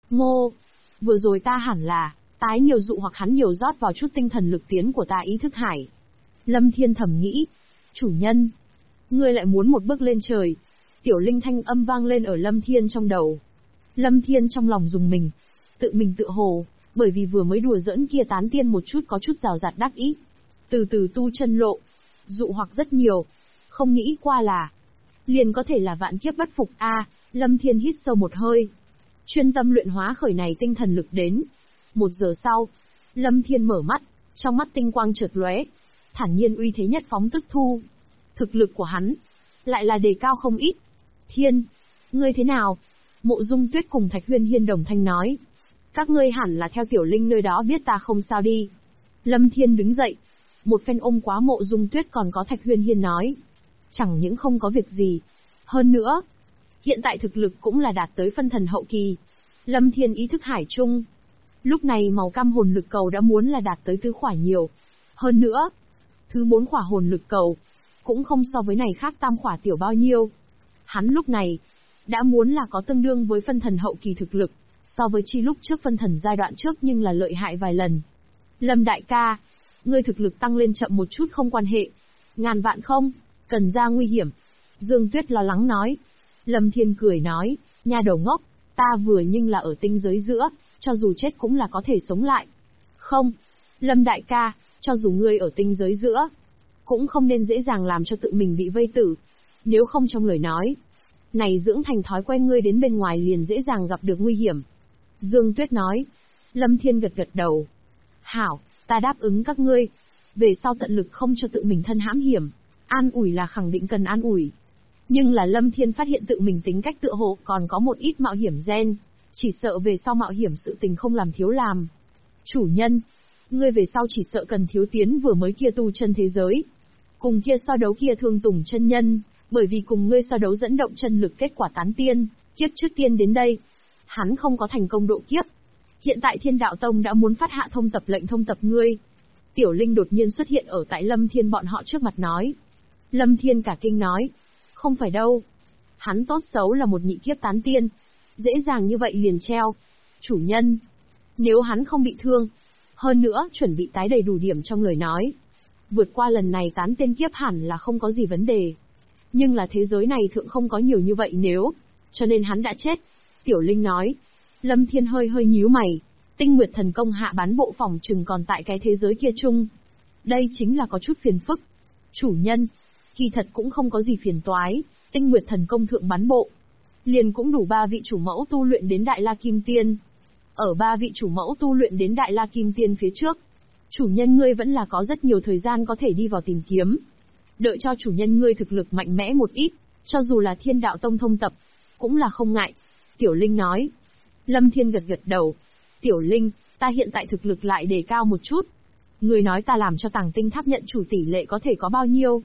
Ngô, vừa rồi ta hẳn là tái nhiều dụ hoặc hắn nhiều rót vào chút tinh thần lực tiến của ta ý thức hải. Lâm Thiên thầm nghĩ, chủ nhân, ngươi lại muốn một bước lên trời. Tiểu Linh thanh âm vang lên ở Lâm Thiên trong đầu. Lâm Thiên trong lòng rùng mình tự hồ, bởi vì vừa mới đùa giỡn kia tán tiên một chút có chút rào rạt đắc ý. Từ từ tu chân lộ, dụ hoặc rất nhiều, không nghĩ qua là liền có thể là vạn kiếp bất phục a. Lâm Thiên hít sâu một hơi, chuyên tâm luyện hóa khởi này tinh thần lực đến. 1 giờ sau, Lâm Thiên mở mắt, trong mắt tinh quang chợt lóe, thản nhiên uy thế nhất phóng tức thu. Thực lực của hắn lại là đề cao không ít. Thiên, ngươi thế nào? Mộ Dung Tuyết cùng Thạch Huyên Hiên đồng thanh nói. Các ngươi hẳn là theo Tiểu Linh nơi đó biết ta không sao đi. Lâm Thiên đứng dậy, một phen ôm quá Mộ Dung Tuyết còn có Thạch Huyên Hiên nói. Chẳng những không có việc gì. Hơn nữa, hiện tại thực lực cũng là đạt tới phân thần hậu kỳ. Lâm Thiên ý thức hải chung. Lúc này màu cam hồn lực cầu đã muốn là đạt tới tứ khỏa nhiều. Hơn nữa, thứ 4 khỏa hồn lực cầu, cũng không so với này khác tam khỏa tiểu bao nhiêu. Hắn lúc này, đã muốn là có tương đương với phân thần hậu kỳ thực lực, so với chi lúc trước phân thần giai đoạn trước nhưng là lợi hại vài lần. Lâm đại ca, ngươi thực lực tăng lên chậm một chút không quan hệ. Ngàn vạn không, cần ra nguy hiểm. Dương Tuyết lo lắng nói. Lâm Thiên cười nói, nha đầu ngốc, ta vừa nhưng là ở tinh giới giữa, cho dù chết cũng là có thể sống lại. Không, Lâm đại ca, cho dù ngươi ở tinh giới giữa, cũng không nên dễ dàng làm cho tự mình bị vây tử. Nếu không trong lời nói, này dưỡng thành thói quen ngươi đến bên ngoài liền dễ dàng gặp được nguy hiểm. Dương Tuyết nói. Lâm Thiên gật gật đầu. Hảo, ta đáp ứng các ngươi. Về sau tận lực không cho tự mình thân hãm hiểm. An ủi là khẳng định cần an ủi. Nhưng là Lâm Thiên phát hiện tự mình tính cách tựa hồ còn có một ít mạo hiểm gen. Chỉ sợ về sau mạo hiểm sự tình không làm thiếu làm. Chủ nhân, ngươi về sau chỉ sợ cần thiếu tiến vừa mới kia tu chân thế giới. Cùng kia so đấu kia Thương Tùng chân nhân, bởi vì cùng ngươi so đấu dẫn động chân lực kết quả tán tiên, kiếp trước tiên đến đây. Hắn không có thành công độ kiếp. Hiện tại Thiên Đạo Tông đã muốn phát hạ thông tập lệnh thông tập ngươi. Tiểu Linh đột nhiên xuất hiện ở tại Lâm Thiên bọn họ trước mặt nói. Lâm Thiên cả kinh nói. Không phải đâu. Hắn tốt xấu là một nhị kiếp tán tiên. Dễ dàng như vậy liền treo. Chủ nhân, nếu hắn không bị thương, hơn nữa chuẩn bị tái đầy đủ điểm trong lời nói, vượt qua lần này tán tiên kiếp hẳn là không có gì vấn đề. Nhưng là thế giới này thượng không có nhiều như vậy nếu, cho nên hắn đã chết. Tiểu Linh nói. Lâm Thiên hơi hơi nhíu mày. Tinh Nguyệt Thần Công hạ bán bộ phòng chừng còn tại cái thế giới kia chung. Đây chính là có chút phiền phức. Chủ nhân, kỳ thật cũng không có gì phiền toái. Tinh Nguyệt Thần Công thượng bán bộ, liền cũng đủ 3 vị chủ mẫu tu luyện đến Đại La Kim Tiên. Ở 3 vị chủ mẫu tu luyện đến Đại La Kim Tiên phía trước, chủ nhân ngươi vẫn là có rất nhiều thời gian có thể đi vào tìm kiếm. Đợi cho chủ nhân ngươi thực lực mạnh mẽ một ít, cho dù là Thiên Đạo Tông thông tập, cũng là không ngại. Tiểu Linh nói. Lâm Thiên gật gật đầu. Tiểu Linh, ta hiện tại thực lực lại đề cao một chút. Người nói ta làm cho Tàng Tinh Tháp nhận chủ tỷ lệ có thể có bao nhiêu?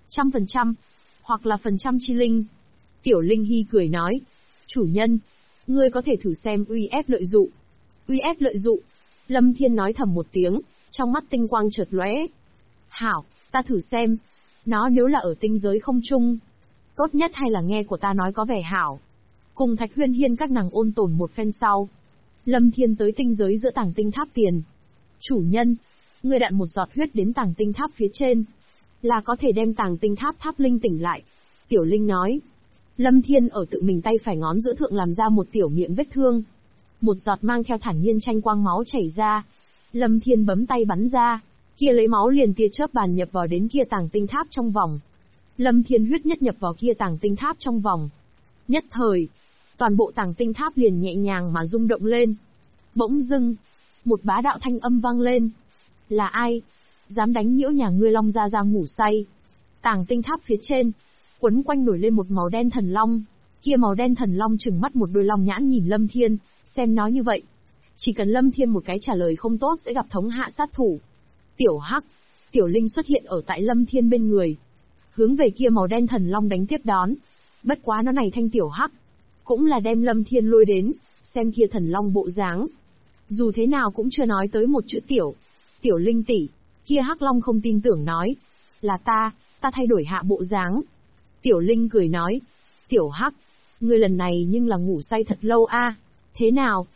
100%, hoặc là phần trăm chi linh. Tiểu Linh hi cười nói. Chủ nhân, ngươi có thể thử xem uy ép lợi dụ. Uy ép lợi dụ. Lâm Thiên nói thầm một tiếng, trong mắt tinh quang chợt lóe. Hảo, ta thử xem. Nó nếu là ở tinh giới không chung, tốt nhất hay là nghe của ta nói có vẻ hảo. Cùng Thạch Huyên Hiên các nàng ôn tồn một phen sau, Lâm Thiên tới tinh giới giữa Tàng Tinh Tháp tiền. Chủ nhân, ngươi đạn một giọt huyết đến Tàng Tinh Tháp phía trên, là có thể đem Tàng Tinh Tháp tháp linh tỉnh lại. Tiểu Linh nói. Lâm Thiên ở tự mình tay phải ngón giữa thượng làm ra một tiểu miệng vết thương. Một giọt mang theo thản nhiên tranh quang máu chảy ra. Lâm Thiên bấm tay bắn ra, kia lấy máu liền tia chớp bàn nhập vào đến kia Tàng Tinh Tháp trong vòng. Lâm Thiên huyết nhất nhập vào kia Tàng Tinh Tháp trong vòng. Nhất thời, toàn bộ Tàng Tinh Tháp liền nhẹ nhàng mà rung động lên. Bỗng dưng, một bá đạo thanh âm vang lên. Là ai? Dám đánh nhiễu nhà ngươi Long Gia Gia ngủ say? Tàng Tinh Tháp phía trên, quấn quanh nổi lên một màu đen thần long. Kia màu đen thần long trừng mắt một đôi long nhãn nhìn Lâm Thiên, xem nói như vậy, chỉ cần Lâm Thiên một cái trả lời không tốt sẽ gặp thống hạ sát thủ. Tiểu Hắc, Tiểu Linh xuất hiện ở tại Lâm Thiên bên người, hướng về kia màu đen thần long đánh tiếp đón. Bất quá nó này thanh Tiểu Hắc, cũng là đem Lâm Thiên lôi đến, xem kia thần long bộ dáng. Dù thế nào cũng chưa nói tới một chữ tiểu. Tiểu Linh tỷ, kia Hắc Long không tin tưởng nói. Là ta thay đổi hạ bộ dáng. Tiểu Linh cười nói. Tiểu Hắc, ngươi lần này nhưng là ngủ say thật lâu a. Thế nào?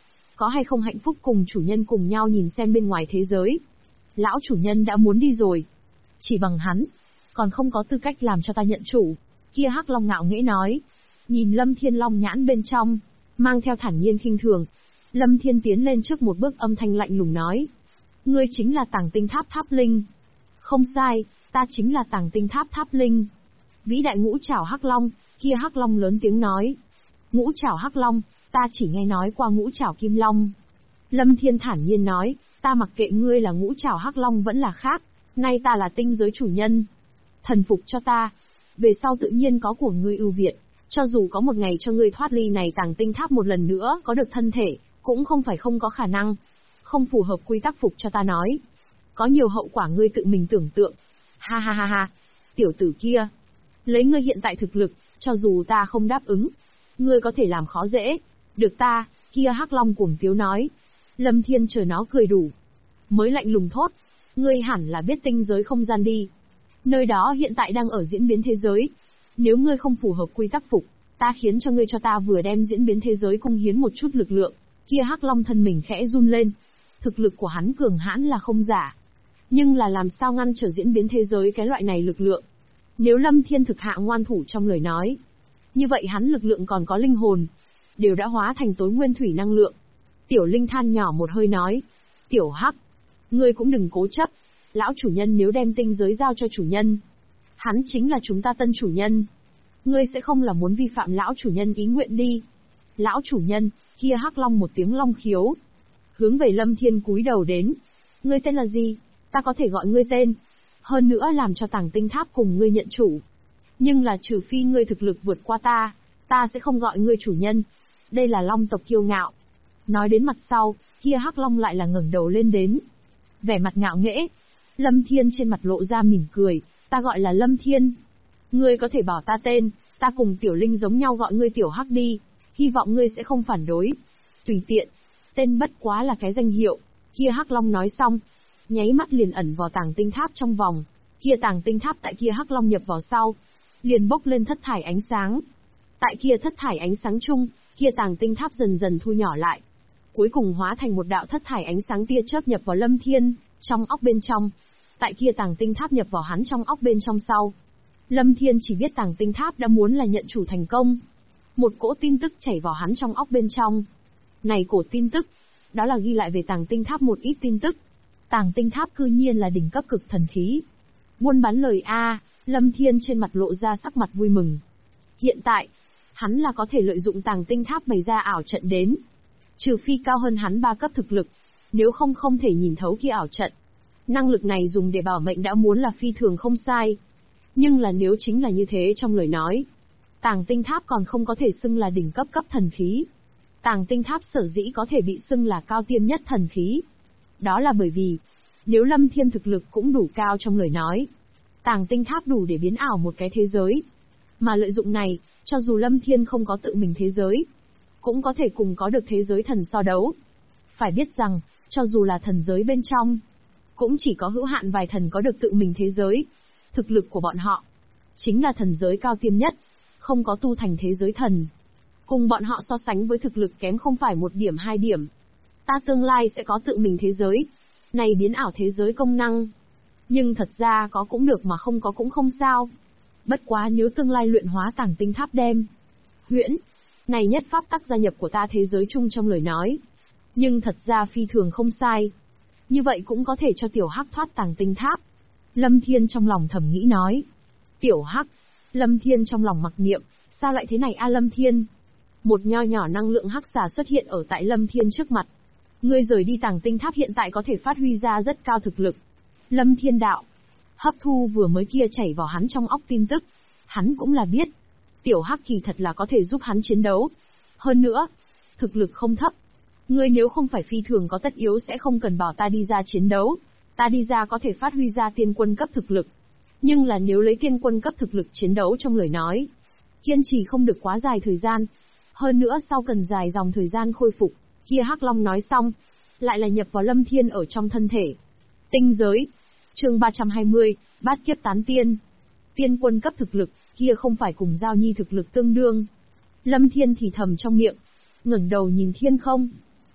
có hay không hạnh phúc cùng chủ nhân cùng nhau nhìn xem bên ngoài thế giới. Lão chủ nhân đã muốn đi rồi. Chỉ bằng hắn, còn không có tư cách làm cho ta nhận chủ. Kia Hắc Long ngạo nghễ nói. Nhìn Lâm Thiên Long nhãn bên trong, mang theo thản nhiên khinh thường. Lâm Thiên tiến lên trước một bước, âm thanh lạnh lùng nói. Ngươi chính là Tàng Tinh Tháp Tháp Linh. Không sai, ta chính là Tàng Tinh Tháp Tháp Linh. Vĩ đại ngũ trảo Hắc Long, kia Hắc Long lớn tiếng nói. Ngũ trảo Hắc Long, ta chỉ nghe nói qua ngũ trảo Kim Long. Lâm Thiên thản nhiên nói, ta mặc kệ ngươi là ngũ trảo Hắc Long vẫn là khác, nay ta là tinh giới chủ nhân. Thần phục cho ta, về sau tự nhiên có của ngươi ưu việt, cho dù có một ngày cho ngươi thoát ly này Tàng Tinh Tháp một lần nữa có được thân thể, cũng không phải không có khả năng. Không phù hợp quy tắc phục cho ta nói. Có nhiều hậu quả ngươi tự mình tưởng tượng. Ha ha ha ha, tiểu tử kia. Lấy ngươi hiện tại thực lực, cho dù ta không đáp ứng, ngươi có thể làm khó dễ. Được ta, kia Hắc Long cuồng tiếu nói. Lâm Thiên chờ nó cười đủ. Mới lạnh lùng thốt. Ngươi hẳn là biết tinh giới không gian đi. Nơi đó hiện tại đang ở diễn biến thế giới. Nếu ngươi không phù hợp quy tắc phục, ta khiến cho ngươi cho ta vừa đem diễn biến thế giới cung hiến một chút lực lượng. Kia Hắc Long thân mình khẽ run lên. Thực lực của hắn cường hãn là không giả. Nhưng là làm sao ngăn trở diễn biến thế giới cái loại này lực lượng. Nếu Lâm Thiên thực hạ ngoan thủ trong lời nói, như vậy hắn lực lượng còn có linh hồn, đều đã hóa thành tối nguyên thủy năng lượng. Tiểu Linh than nhỏ một hơi nói. Tiểu Hắc, ngươi cũng đừng cố chấp. Lão chủ nhân nếu đem tinh giới giao cho chủ nhân, hắn chính là chúng ta tân chủ nhân. Ngươi sẽ không là muốn vi phạm lão chủ nhân ý nguyện đi. Lão chủ nhân, kia Hắc Long một tiếng long khiếu. Hướng về Lâm Thiên cúi đầu đến. Ngươi tên là gì? Ta có thể gọi ngươi tên. Hơn nữa làm cho Tàng Tinh Tháp cùng ngươi nhận chủ. Nhưng là trừ phi ngươi thực lực vượt qua ta sẽ không gọi ngươi chủ nhân. Đây là Long tộc kiêu ngạo. Nói đến mặt sau, kia Hắc Long lại là ngẩng đầu lên đến. Vẻ mặt ngạo nghễ. Lâm Thiên trên mặt lộ ra mỉm cười, ta gọi là Lâm Thiên. Ngươi có thể bảo ta tên, ta cùng Tiểu Linh giống nhau gọi ngươi Tiểu Hắc đi. Hy vọng ngươi sẽ không phản đối. Tùy tiện. Tên bất quá là cái danh hiệu. Kia Hắc Long nói xong, nháy mắt liền ẩn vào Tàng Tinh Tháp trong vòng. Kia Tàng Tinh Tháp tại kia Hắc Long nhập vào sau, liền bốc lên thất thải ánh sáng. Tại kia thất thải ánh sáng chung, kia Tàng Tinh Tháp dần dần thu nhỏ lại. Cuối cùng hóa thành một đạo thất thải ánh sáng tia chớp nhập vào Lâm Thiên, trong óc bên trong. Tại kia Tàng Tinh Tháp nhập vào hắn trong óc bên trong sau. Lâm Thiên chỉ biết Tàng Tinh Tháp đã muốn là nhận chủ thành công. Một cỗ tin tức chảy vào hắn trong óc bên trong. Này cổ tin tức, đó là ghi lại về Tàng Tinh Tháp một ít tin tức. Tàng Tinh Tháp cư nhiên là đỉnh cấp cực thần khí. Buôn bán lời a, Lâm Thiên trên mặt lộ ra sắc mặt vui mừng. Hiện tại, hắn là có thể lợi dụng Tàng Tinh Tháp bày ra ảo trận đến. Trừ phi cao hơn hắn 3 cấp thực lực, nếu không không thể nhìn thấu kia ảo trận. Năng lực này dùng để bảo mệnh đã muốn là phi thường không sai. Nhưng là nếu chính là như thế trong lời nói, Tàng Tinh Tháp còn không có thể xưng là đỉnh cấp cấp thần khí. Tàng Tinh Tháp sở dĩ có thể bị xưng là cao tiêm nhất thần khí. Đó là bởi vì, nếu Lâm Thiên thực lực cũng đủ cao trong lời nói, Tàng Tinh Tháp đủ để biến ảo một cái thế giới. Mà lợi dụng này, cho dù Lâm Thiên không có tự mình thế giới, cũng có thể cùng có được thế giới thần so đấu. Phải biết rằng, cho dù là thần giới bên trong, cũng chỉ có hữu hạn vài thần có được tự mình thế giới. Thực lực của bọn họ, chính là thần giới cao tiêm nhất, không có tu thành thế giới thần. Cùng bọn họ so sánh với thực lực kém không phải 1 điểm 2 điểm. Ta tương lai sẽ có tự mình thế giới. Này biến ảo thế giới công năng. Nhưng thật ra có cũng được mà không có cũng không sao. Bất quá nếu tương lai luyện hóa Tàng Tinh Tháp đem huyễn, này nhất pháp tắc gia nhập của ta thế giới chung trong lời nói. Nhưng thật ra phi thường không sai. Như vậy cũng có thể cho Tiểu Hắc thoát Tàng Tinh Tháp. Lâm Thiên trong lòng thầm nghĩ nói. Tiểu Hắc. Lâm Thiên trong lòng mặc niệm, sao lại thế này a Lâm Thiên? Một nho nhỏ năng lượng hắc xà xuất hiện ở tại Lâm Thiên trước mặt. Ngươi rời đi Tàng Tinh Tháp hiện tại có thể phát huy ra rất cao thực lực. Lâm Thiên đạo. Hấp thu vừa mới kia chảy vào hắn trong óc tin tức. Hắn cũng là biết. Tiểu Hắc kỳ thật là có thể giúp hắn chiến đấu. Hơn nữa, thực lực không thấp. Ngươi nếu không phải phi thường có tất yếu sẽ không cần bảo ta đi ra chiến đấu. Ta đi ra có thể phát huy ra tiên quân cấp thực lực. Nhưng là nếu lấy tiên quân cấp thực lực chiến đấu trong lời nói, kiên trì không được quá dài thời gian. Hơn nữa sau cần dài dòng thời gian khôi phục. Kia Hắc Long nói xong, lại là nhập vào Lâm Thiên ở trong thân thể. Tinh giới. Chương 320, Bát Kiếp Tán Tiên. Tiên quân cấp thực lực, kia không phải cùng Giao Nhi thực lực tương đương. Lâm Thiên thì thầm trong miệng, ngẩng đầu nhìn thiên không.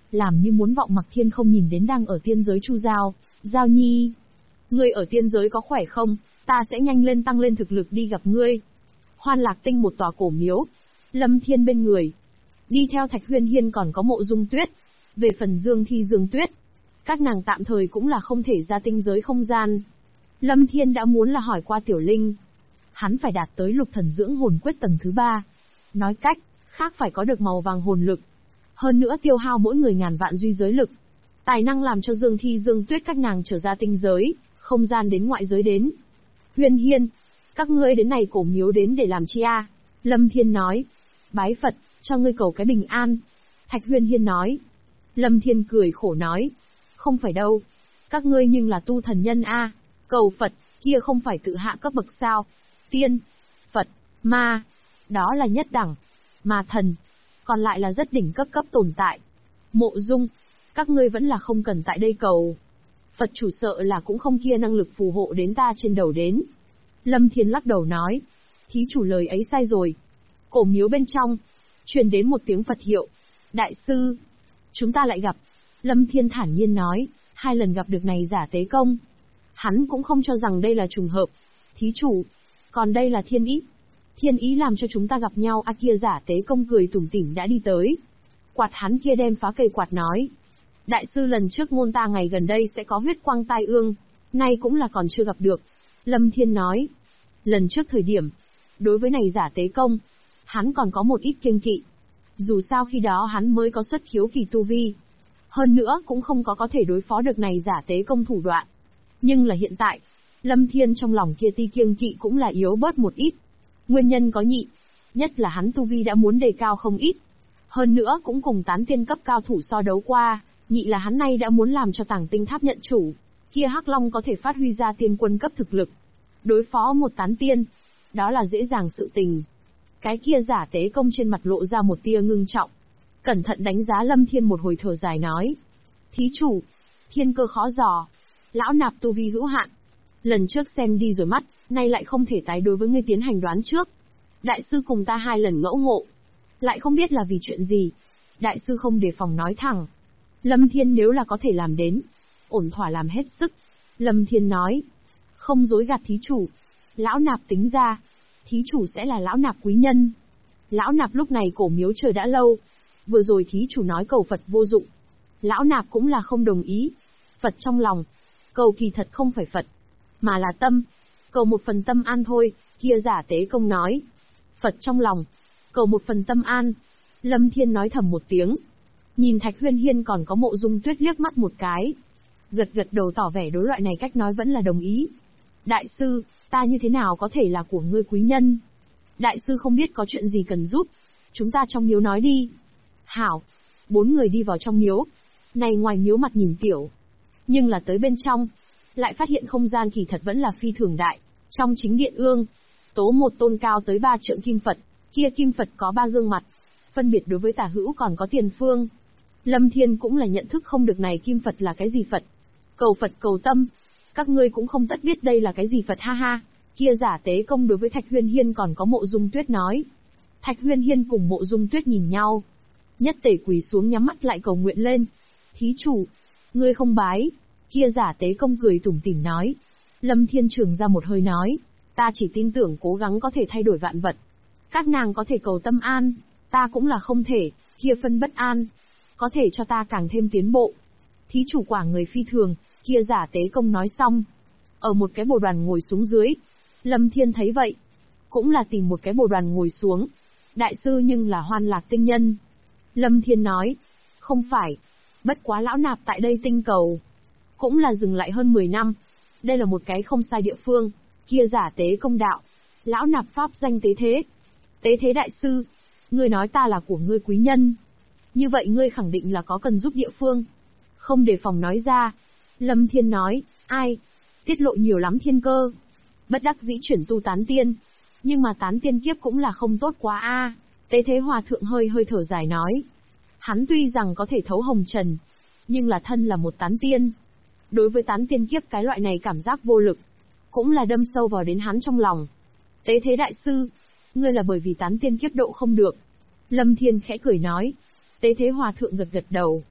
làm như muốn vọng Mặc Thiên không nhìn đến đang ở tiên giới Chu Giao. Giao Nhi, ngươi ở tiên giới có khỏe không? Ta sẽ nhanh lên tăng lên thực lực đi gặp ngươi. Hoan Lạc Tinh một tòa cổ miếu. Lâm Thiên bên người. Đi theo Thạch Huyên Hiên còn có Mộ Dung Tuyết. Về phần Dương Thi Dương Tuyết, các nàng tạm thời cũng là không thể ra tinh giới không gian. Lâm Thiên đã muốn là hỏi qua Tiểu Linh. Hắn phải đạt tới Lục Thần Dưỡng Hồn Quyết tầng thứ 3. Nói cách khác phải có được màu vàng hồn lực. Hơn nữa tiêu hao mỗi người ngàn vạn duy giới lực. Tài năng làm cho Dương Thi Dương Tuyết các nàng trở ra tinh giới, không gian đến ngoại giới đến. Huyên Hiên, các ngươi đến này cổ miếu đến để làm chi a? Lâm Thiên nói. Bái Phật, cho ngươi cầu cái bình an. Thạch Huyên Hiên nói. Lâm Thiên cười khổ nói. Không phải đâu. Các ngươi nhưng là tu thần nhân a, cầu Phật, kia không phải tự hạ cấp bậc sao? Tiên, Phật, Ma, đó là nhất đẳng. Mà thần, còn lại là rất đỉnh cấp tồn tại. Mộ Dung, các ngươi vẫn là không cần tại đây cầu. Phật chủ sợ là cũng không kia năng lực phù hộ đến ta trên đầu đến. Lâm Thiên lắc đầu nói. Thí chủ lời ấy sai rồi. Cổ miếu bên trong, truyền đến một tiếng Phật hiệu. Đại sư, chúng ta lại gặp. Lâm Thiên thản nhiên nói, 2 lần gặp được này giả tế công. Hắn cũng không cho rằng đây là trùng hợp. Thí chủ, còn đây là thiên ý. Thiên ý làm cho chúng ta gặp nhau. Kia giả tế công cười tủm tỉm đã đi tới. Quạt hắn kia đem phá cây quạt nói. Đại sư lần trước ngôn ta ngày gần đây sẽ có huyết quang tai ương. Nay cũng là còn chưa gặp được. Lâm Thiên nói. Lần trước thời điểm, đối với này giả tế công, hắn còn có một ít kiêng kỵ. Dù sao khi đó hắn mới có xuất khiếu kỳ tu vi. Hơn nữa cũng không có thể đối phó được này giả tế công thủ đoạn. Nhưng là hiện tại, Lâm Thiên trong lòng kia ti kiêng kỵ cũng là yếu bớt một ít. Nguyên nhân có nhị. Nhất là hắn tu vi đã muốn đề cao không ít. Hơn nữa cũng cùng tán tiên cấp cao thủ so đấu qua. Nhị là hắn nay đã muốn làm cho Tàng Tinh Tháp nhận chủ. Kia Hắc Long có thể phát huy ra tiên quân cấp thực lực. Đối phó một tán tiên, đó là dễ dàng sự tình. Cái kia giả tế công trên mặt lộ ra một tia ngưng trọng. Cẩn thận đánh giá Lâm Thiên một hồi thở dài nói. Thí chủ, thiên cơ khó dò. Lão nạp tu vi hữu hạn. Lần trước xem đi rồi mắt, nay lại không thể tái đối với ngươi tiến hành đoán trước. Đại sư cùng ta 2 lần ngẫu ngộ. Lại không biết là vì chuyện gì. Đại sư không đề phòng nói thẳng. Lâm Thiên nếu là có thể làm đến, ổn thỏa làm hết sức. Lâm Thiên nói. Không dối gạt thí chủ. Lão nạp tính ra, thí chủ sẽ là lão nạp quý nhân. Lão nạp lúc này cổ miếu chờ đã lâu. Vừa rồi thí chủ nói cầu Phật vô dụng. Lão nạp cũng là không đồng ý. Phật trong lòng. Cầu kỳ thật không phải Phật, mà là tâm. Cầu một phần tâm an thôi, kia giả tế công nói. Phật trong lòng. Cầu một phần tâm an. Lâm Thiên nói thầm một tiếng. Nhìn Thạch Huyên Hiên còn có Mộ Dung Tuyết liếc mắt một cái. Gật gật đầu tỏ vẻ đối loại này cách nói vẫn là đồng ý. Đại sư, ta như thế nào có thể là của ngươi quý nhân? Đại sư không biết có chuyện gì cần giúp. Chúng ta trong miếu nói đi. Hảo. 4 người đi vào trong miếu. Này ngoài miếu mặt nhìn tiểu. Nhưng là tới bên trong, lại phát hiện không gian kỳ thật vẫn là phi thường đại. Trong chính điện ương, tố một tôn cao tới 3 trượng kim Phật. Kia kim Phật có 3 gương mặt. Phân biệt đối với tả hữu còn có tiền phương. Lâm Thiên cũng là nhận thức không được này kim Phật là cái gì Phật. Cầu Phật cầu tâm. Các ngươi cũng không tất biết đây là cái gì Phật ha ha. Kia giả tế công đối với Thạch Huyên Hiên còn có Mộ Dung Tuyết nói. Thạch Huyên Hiên cùng Mộ Dung Tuyết nhìn nhau. Nhất tề quỳ xuống nhắm mắt lại cầu nguyện lên. Thí chủ, ngươi không bái. Kia giả tế công cười tủm tỉm nói. Lâm Thiên trường ra một hơi nói. Ta chỉ tin tưởng cố gắng có thể thay đổi vạn vật. Các nàng có thể cầu tâm an, ta cũng là không thể, kia phân bất an. Có thể cho ta càng thêm tiến bộ. Thí chủ quả người phi thường, kia giả tế công nói xong. Ở một cái bồ đoàn ngồi xuống dưới. Lâm Thiên thấy vậy. Cũng là tìm một cái bồ đoàn ngồi xuống. Đại sư nhưng là Hoan Lạc tinh nhân. Lâm Thiên nói. Không phải. Bất quá lão nạp tại đây tinh cầu. Cũng là dừng lại hơn 10 năm. Đây là một cái không sai địa phương. Kia giả tế công đạo. Lão nạp pháp danh tế thế. Tế thế đại sư. Ngươi nói ta là của ngươi quý nhân. Như vậy ngươi khẳng định là có cần giúp địa phương. Không đề phòng nói ra. Lâm Thiên nói. Ai? Tiết lộ nhiều lắm thiên cơ. Bất đắc dĩ chuyển tu tán tiên. Nhưng mà tán tiên kiếp cũng là không tốt quá a. Tế thế hòa thượng hơi thở dài nói. Hắn tuy rằng có thể thấu hồng trần. Nhưng là thân là một tán tiên. Đối với tán tiên kiếp cái loại này cảm giác vô lực. Cũng là đâm sâu vào đến hắn trong lòng. Tế thế đại sư. Ngươi là bởi vì tán tiên kiếp độ không được. Lâm Thiên khẽ cười nói. Tế thế hòa thượng gật đầu.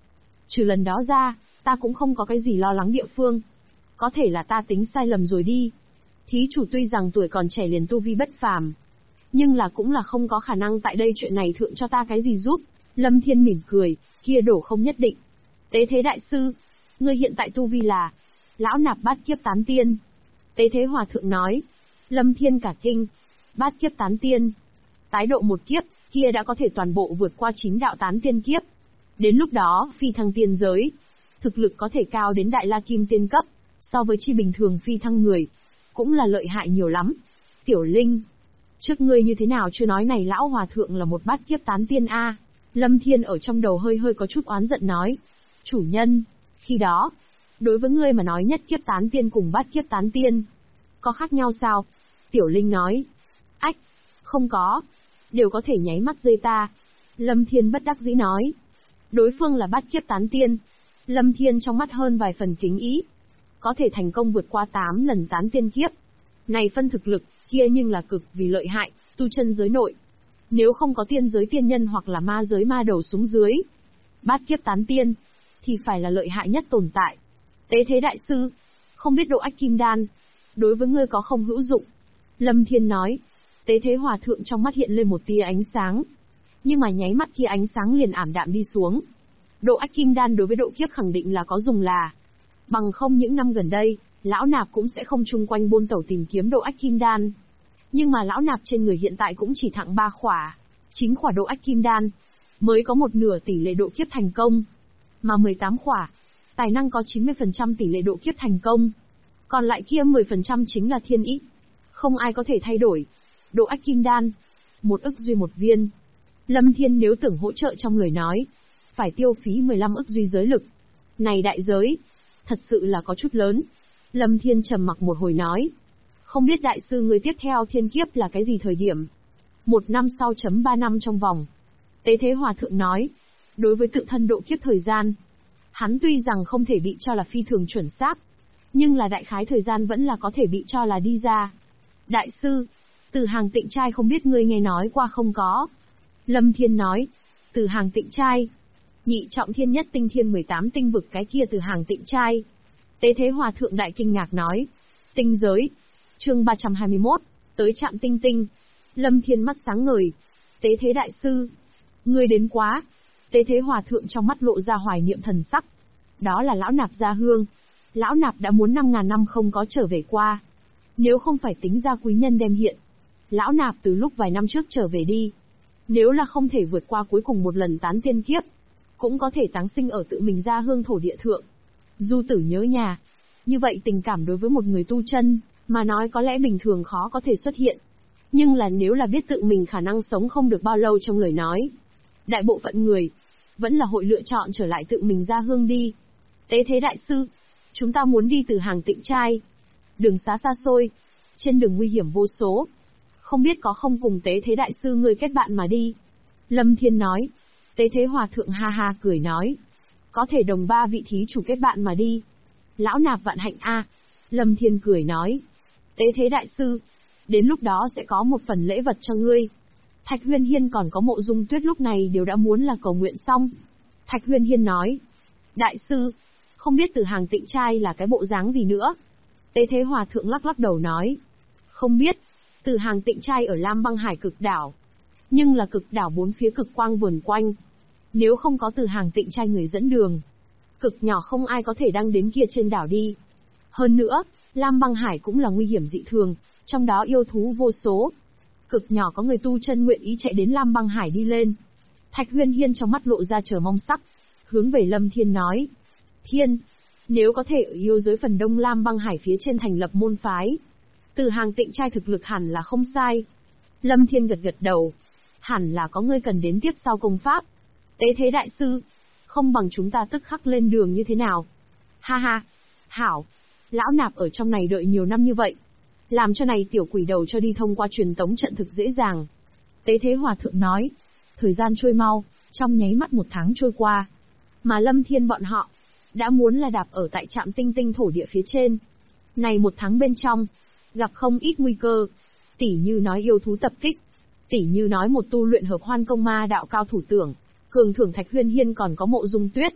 Trừ lần đó ra, ta cũng không có cái gì lo lắng địa phương. Có thể là ta tính sai lầm rồi đi. Thí chủ tuy rằng tuổi còn trẻ liền tu vi bất phàm, nhưng là cũng là không có khả năng tại đây chuyện này thượng cho ta cái gì giúp. Lâm Thiên mỉm cười, kia đổ không nhất định. Tế Thế đại sư, ngươi hiện tại tu vi là Lão Nạp bát kiếp tán tiên. Tế Thế hòa thượng nói. Lâm Thiên cả kinh. Bát kiếp tán tiên. Tái độ một kiếp, kia đã có thể toàn bộ vượt qua 9 đạo tán tiên kiếp. Đến lúc đó, phi thăng tiên giới, thực lực có thể cao đến đại la kim tiên cấp, so với chi bình thường phi thăng người, cũng là lợi hại nhiều lắm. Tiểu Linh, trước ngươi như thế nào chưa nói này lão hòa thượng là một bát kiếp tán tiên a? Lâm Thiên ở trong đầu hơi hơi có chút oán giận nói. Chủ nhân, khi đó, đối với ngươi mà nói nhất kiếp tán tiên cùng bát kiếp tán tiên, có khác nhau sao? Tiểu Linh nói. Ách, không có, đều có thể nháy mắt rơi ta. Lâm Thiên bất đắc dĩ nói. Đối phương là bát kiếp tán tiên. Lâm Thiên trong mắt hơn vài phần kính ý. Có thể thành công vượt qua 8 lần tán tiên kiếp. Này phân thực lực, kia nhưng là cực vì lợi hại, tu chân giới nội. Nếu không có tiên giới tiên nhân hoặc là ma giới ma đầu xuống dưới, bát kiếp tán tiên, thì phải là lợi hại nhất tồn tại. Tế Thế đại sư, không biết độ ách kim đan, đối với ngươi có không hữu dụng. Lâm Thiên nói. Tế Thế hòa thượng trong mắt hiện lên một tia ánh sáng. Nhưng mà nháy mắt kia ánh sáng liền ảm đạm đi xuống. Độ ách kim đan đối với độ kiếp khẳng định là có dùng là. Bằng không những năm gần đây, Lão Nạp cũng sẽ không chung quanh buôn tẩu tìm kiếm độ ách kim đan. Nhưng mà Lão Nạp trên người hiện tại cũng chỉ thặng 3 khỏa. 9 khỏa độ ách kim đan, mới có một nửa tỷ lệ độ kiếp thành công. Mà 18 khỏa, tài năng có 90% tỷ lệ độ kiếp thành công. Còn lại kia 10% chính là thiên ý. Không ai có thể thay đổi. Độ ách kim đan, 1 ức duy 1 viên. Lâm Thiên nếu tưởng hỗ trợ trong lời nói, phải tiêu phí 15 ức duy giới lực. Này đại giới, thật sự là có chút lớn. Lâm Thiên trầm mặc một hồi nói. Không biết đại sư người tiếp theo thiên kiếp là cái gì thời điểm? 1 năm sau chấm 3 năm trong vòng. Tế Thế hòa thượng nói. Đối với tự thân độ kiếp thời gian, hắn tuy rằng không thể bị cho là phi thường chuẩn xác, nhưng là đại khái thời gian vẫn là có thể bị cho là đi ra. Đại sư, Từ Hàng Tịnh Trai không biết ngươi nghe nói qua không có? Lâm Thiên nói. Từ Hàng Tịnh Trai, nhị trọng thiên nhất tinh thiên 18 tinh vực cái kia Từ Hàng Tịnh Trai. Tế Thế hòa thượng đại kinh ngạc nói. Tinh giới. Chương 321, tới trạm tinh tinh. Lâm Thiên mắt sáng ngời. Tế Thế đại sư, ngươi đến quá. Tế Thế hòa thượng trong mắt lộ ra hoài niệm thần sắc. Đó là Lão Nạp gia hương. Lão Nạp đã muốn 5.000 năm không có trở về qua. Nếu không phải tính ra quý nhân đem hiện, Lão Nạp từ lúc vài năm trước trở về đi. Nếu là không thể vượt qua cuối cùng một lần tán tiên kiếp, cũng có thể táng sinh ở tự mình gia hương thổ địa thượng. Du tử nhớ nhà. Như vậy tình cảm đối với một người tu chân, mà nói có lẽ bình thường khó có thể xuất hiện. Nhưng là nếu là biết tự mình khả năng sống không được bao lâu trong lời nói, đại bộ phận người, vẫn là hội lựa chọn trở lại tự mình gia hương đi. Tế Thế đại sư, chúng ta muốn đi Từ Hàng Tịnh Trai. Đường xá xa xôi, trên đường nguy hiểm vô số. Không biết có không cùng Tế Thế đại sư người kết bạn mà đi. Lâm Thiên nói. Tế Thế hòa thượng ha ha cười nói. Có thể đồng 3 vị thí chủ kết bạn mà đi. Lão Nạp vạn hạnh a. Lâm Thiên cười nói. Tế Thế đại sư, đến lúc đó sẽ có một phần lễ vật cho ngươi. Thạch Huyên Hiên còn có Mộ Dung Tuyết lúc này đều đã muốn là cầu nguyện xong. Thạch Huyên Hiên nói. Đại sư, không biết Từ Hàng Tịnh Trai là cái bộ dáng gì nữa. Tế Thế hòa thượng lắc lắc đầu nói. Không biết, Từ Hàng Tịnh Trai ở Lam Băng Hải cực đảo. Nhưng là cực đảo 4 phía cực quang vườn quanh. Nếu không có Từ Hàng Tịnh Trai người dẫn đường, cực nhỏ không ai có thể đăng đến kia trên đảo đi. Hơn nữa, Lam Băng Hải cũng là nguy hiểm dị thường, trong đó yêu thú vô số. Cực nhỏ có người tu chân nguyện ý chạy đến Lam Băng Hải đi lên. Thạch Huyên Hiên trong mắt lộ ra chờ mong sắc, hướng về Lâm Thiên nói. Thiên, nếu có thể ở yêu giới phần đông Lam Băng Hải phía trên thành lập môn phái, Từ Hàng Tịnh Trai thực lực hẳn là không sai. Lâm Thiên gật gật đầu. Hẳn là có ngươi cần đến tiếp sau công pháp. Tế Thế đại sư, không bằng chúng ta tức khắc lên đường như thế nào? Ha ha, hảo. Lão Nạp ở trong này đợi nhiều năm như vậy, làm cho này tiểu quỷ đầu cho đi thông qua truyền tống trận thực dễ dàng. Tế Thế hòa thượng nói. Thời gian trôi mau, trong nháy mắt 1 tháng trôi qua. Mà Lâm Thiên bọn họ, đã muốn là đạp ở tại trạm tinh tinh thổ địa phía trên. Này 1 tháng bên trong, gặp không ít nguy cơ. Tỉ như nói yêu thú tập kích. Tỉ như nói một tu luyện hợp hoan công ma đạo cao thủ tưởng, cường thưởng Thạch Huyên Hiên còn có Mộ Dung Tuyết.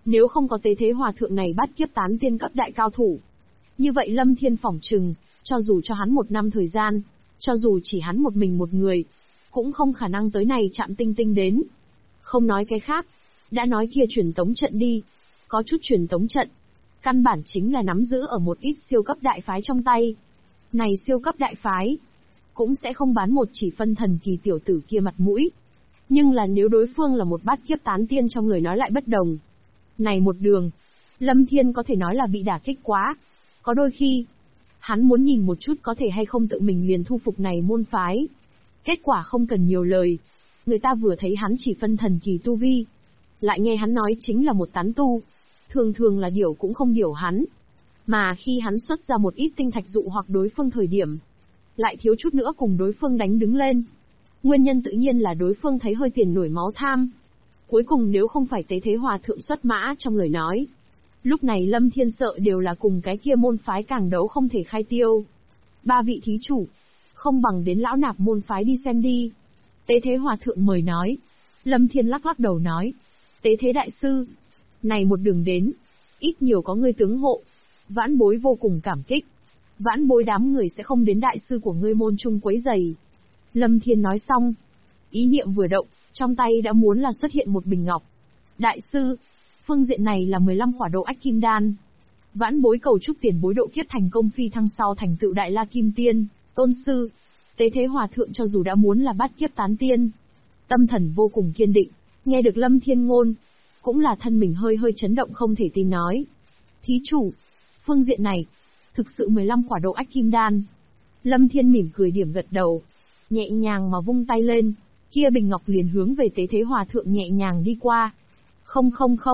Nếu không có Tế Thế Hòa Thượng này bắt kiếp tán tiên cấp đại cao thủ, như vậy Lâm Thiên phỏng chừng, cho dù cho hắn 1 năm thời gian, cho dù chỉ hắn một mình một người, cũng không khả năng tới này chạm tinh tinh đến. Không nói cái khác, đã nói kia truyền tống trận đi, có chút truyền tống trận, căn bản chính là nắm giữ ở một ít siêu cấp đại phái trong tay. Này siêu cấp đại phái, cũng sẽ không bán một chỉ phân thần kỳ tiểu tử kia mặt mũi. Nhưng là nếu đối phương là một bát kiếp tán tiên trong lời nói lại bất đồng. Này một đường, Lâm Thiên có thể nói là bị đả kích quá. Có đôi khi, hắn muốn nhìn một chút có thể hay không tự mình liền thu phục này môn phái. Kết quả không cần nhiều lời. Người ta vừa thấy hắn chỉ phân thần kỳ tu vi, lại nghe hắn nói chính là một tán tu. Thường thường là điều cũng không điều hắn. Mà khi hắn xuất ra một ít tinh thạch dụ hoặc đối phương thời điểm, lại thiếu chút nữa cùng đối phương đánh đứng lên. Nguyên nhân tự nhiên là đối phương thấy hơi tiền nổi máu tham. Cuối cùng nếu không phải Tế Thế Hòa Thượng xuất mã trong lời nói, lúc này Lâm Thiên sợ đều là cùng cái kia môn phái càng đấu không thể khai tiêu. 3 vị thí chủ, không bằng đến lão nạp môn phái đi xem đi. Tế Thế Hòa Thượng mời nói. Lâm Thiên lắc lắc đầu nói. Tế Thế đại sư, này một đường đến, ít nhiều có ngươi tướng hộ. Vãn bối vô cùng cảm kích. Vãn bối đám người sẽ không đến đại sư của ngươi môn trung quấy giày. Lâm Thiên nói xong, ý niệm vừa động, trong tay đã muốn là xuất hiện một bình ngọc. Đại sư, phương diện này là 15 khỏa độ ách kim đan. Vãn bối cầu chúc tiền bối độ kiếp thành công phi thăng sau thành tựu đại la kim tiên, tôn sư. Tế Thế Hòa Thượng cho dù đã muốn là bắt kiếp tán tiên, tâm thần vô cùng kiên định, nghe được Lâm Thiên ngôn, cũng là thân mình hơi hơi chấn động không thể tin nói. Thí chủ, phương diện này, thực sự 15 khỏa độ ách kim đan. Lâm Thiên mỉm cười điểm gật đầu, nhẹ nhàng mà vung tay lên, kia bình ngọc liền hướng về Tế Thế Hòa Thượng nhẹ nhàng đi qua. Không,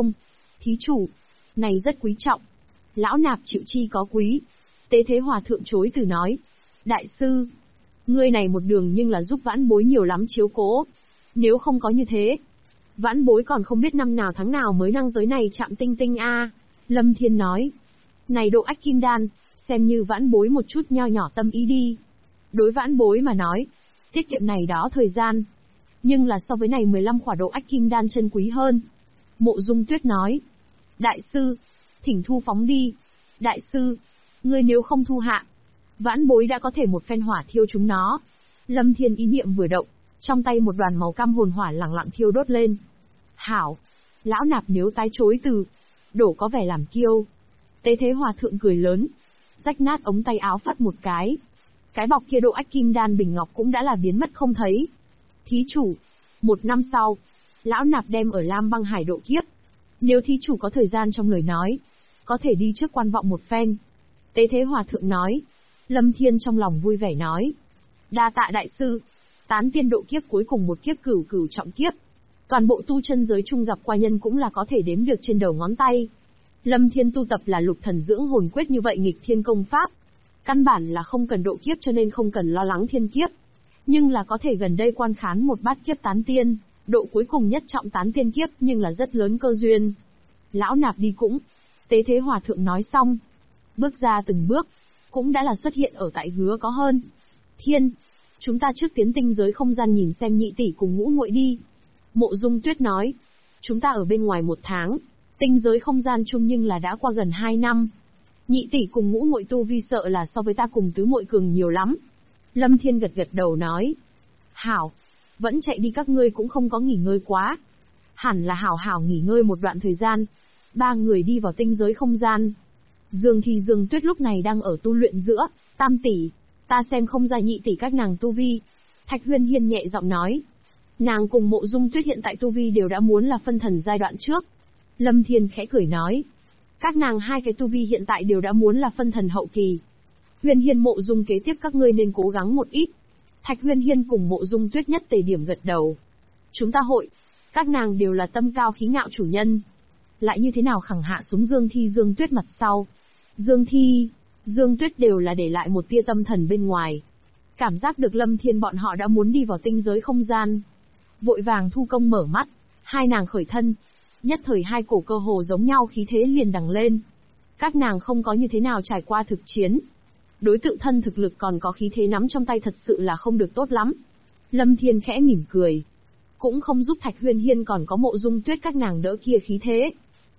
thí chủ, này rất quý trọng. Lão nạp chịu chi có quý. Tế Thế Hòa Thượng chối từ nói. Đại sư, ngươi này một đường nhưng là giúp vãn bối nhiều lắm chiếu cố. Nếu không có như thế, vãn bối còn không biết năm nào tháng nào mới năng tới này chạm tinh tinh a. Lâm Thiên nói. Này độ ách kim đan, xem như vãn bối một chút nho nhỏ tâm ý đi. Đối vãn bối mà nói, tiết kiệm này đó thời gian. Nhưng là so với này 15 khỏa độ ách kim đan chân quý hơn. Mộ Dung Tuyết nói. Đại sư, thỉnh thu phóng đi. Đại sư, ngươi nếu không thu hạ, vãn bối đã có thể một phen hỏa thiêu chúng nó. Lâm Thiên ý niệm vừa động, trong tay một đoàn màu cam hồn hỏa lẳng lặng thiêu đốt lên. Hảo, lão nạp nếu tái chối từ, đổ có vẻ làm kiêu. Tế Thế Hòa Thượng cười lớn, rách nát ống tay áo phất một cái. Cái bọc kia độ ách kim đan bình ngọc cũng đã là biến mất không thấy. Thí chủ, 1 năm sau, lão nạp đem ở Lam Băng Hải độ kiếp. Nếu thí chủ có thời gian trong lời nói, có thể đi trước quan vọng một phen. Tế Thế Hòa Thượng nói. Lâm Thiên trong lòng vui vẻ nói. Đa tạ đại sư, tán tiên độ kiếp cuối cùng một kiếp cửu cửu trọng kiếp. Toàn bộ tu chân giới chung gặp qua nhân cũng là có thể đếm được trên đầu ngón tay. Lâm Thiên tu tập là lục thần dưỡng hồn quyết như vậy nghịch thiên công pháp. Căn bản là không cần độ kiếp cho nên không cần lo lắng thiên kiếp. Nhưng là có thể gần đây quan khán một bát kiếp tán tiên, độ cuối cùng nhất trọng tán tiên kiếp nhưng là rất lớn cơ duyên. Lão nạp đi cũng. Tế Thế Hòa Thượng nói xong, bước ra từng bước, cũng đã là xuất hiện ở tại Hứa Có Hơn. Thiên, chúng ta trước tiến tinh giới không gian nhìn xem nhị tỷ cùng ngũ muội đi. Mộ Dung Tuyết nói, chúng ta ở bên ngoài 1 tháng, tinh giới không gian chung nhưng là đã qua gần 2 năm. Nhị tỷ cùng ngũ muội tu vi sợ là so với ta cùng tứ muội cường nhiều lắm. Lâm Thiên gật gật đầu nói, hảo, vẫn chạy đi các ngươi cũng không có nghỉ ngơi quá. Hẳn là hảo hảo nghỉ ngơi một đoạn thời gian. 3 người đi vào tinh giới không gian. Dương Thi Dương Tuyết lúc này đang ở tu luyện giữa. Tam tỷ, ta xem không ra nhị tỷ các nàng tu vi. Thạch Huyên Hiên nhẹ giọng nói. Nàng cùng Mộ Dung Tuyết hiện tại tu vi đều đã muốn là phân thần giai đoạn trước. Lâm Thiên khẽ cười nói. Các nàng 2 cái tu vi hiện tại đều đã muốn là phân thần hậu kỳ. Huyên Hiên Mộ Dung kế tiếp các ngươi nên cố gắng một ít. Thạch Huyên Hiên cùng Mộ Dung Tuyết nhất tề điểm gật đầu. Chúng ta hội, các nàng đều là tâm cao khí ngạo chủ nhân. Lại như thế nào khẳng hạ xuống Dương Thi Dương Tuyết mặt sau. Dương Thi, Dương Tuyết đều là để lại một tia tâm thần bên ngoài. Cảm giác được Lâm Thiên bọn họ đã muốn đi vào tinh giới không gian. Vội vàng thu công mở mắt, 2 nàng khởi thân. Nhất thời 2 cổ cơ hồ giống nhau khí thế liền đằng lên. Các nàng không có như thế nào trải qua thực chiến. Đối tự thân thực lực còn có khí thế nắm trong tay thật sự là không được tốt lắm. Lâm Thiên khẽ mỉm cười. Cũng không giúp Thạch Huyên Hiên còn có Mộ Dung Tuyết các nàng đỡ kia khí thế.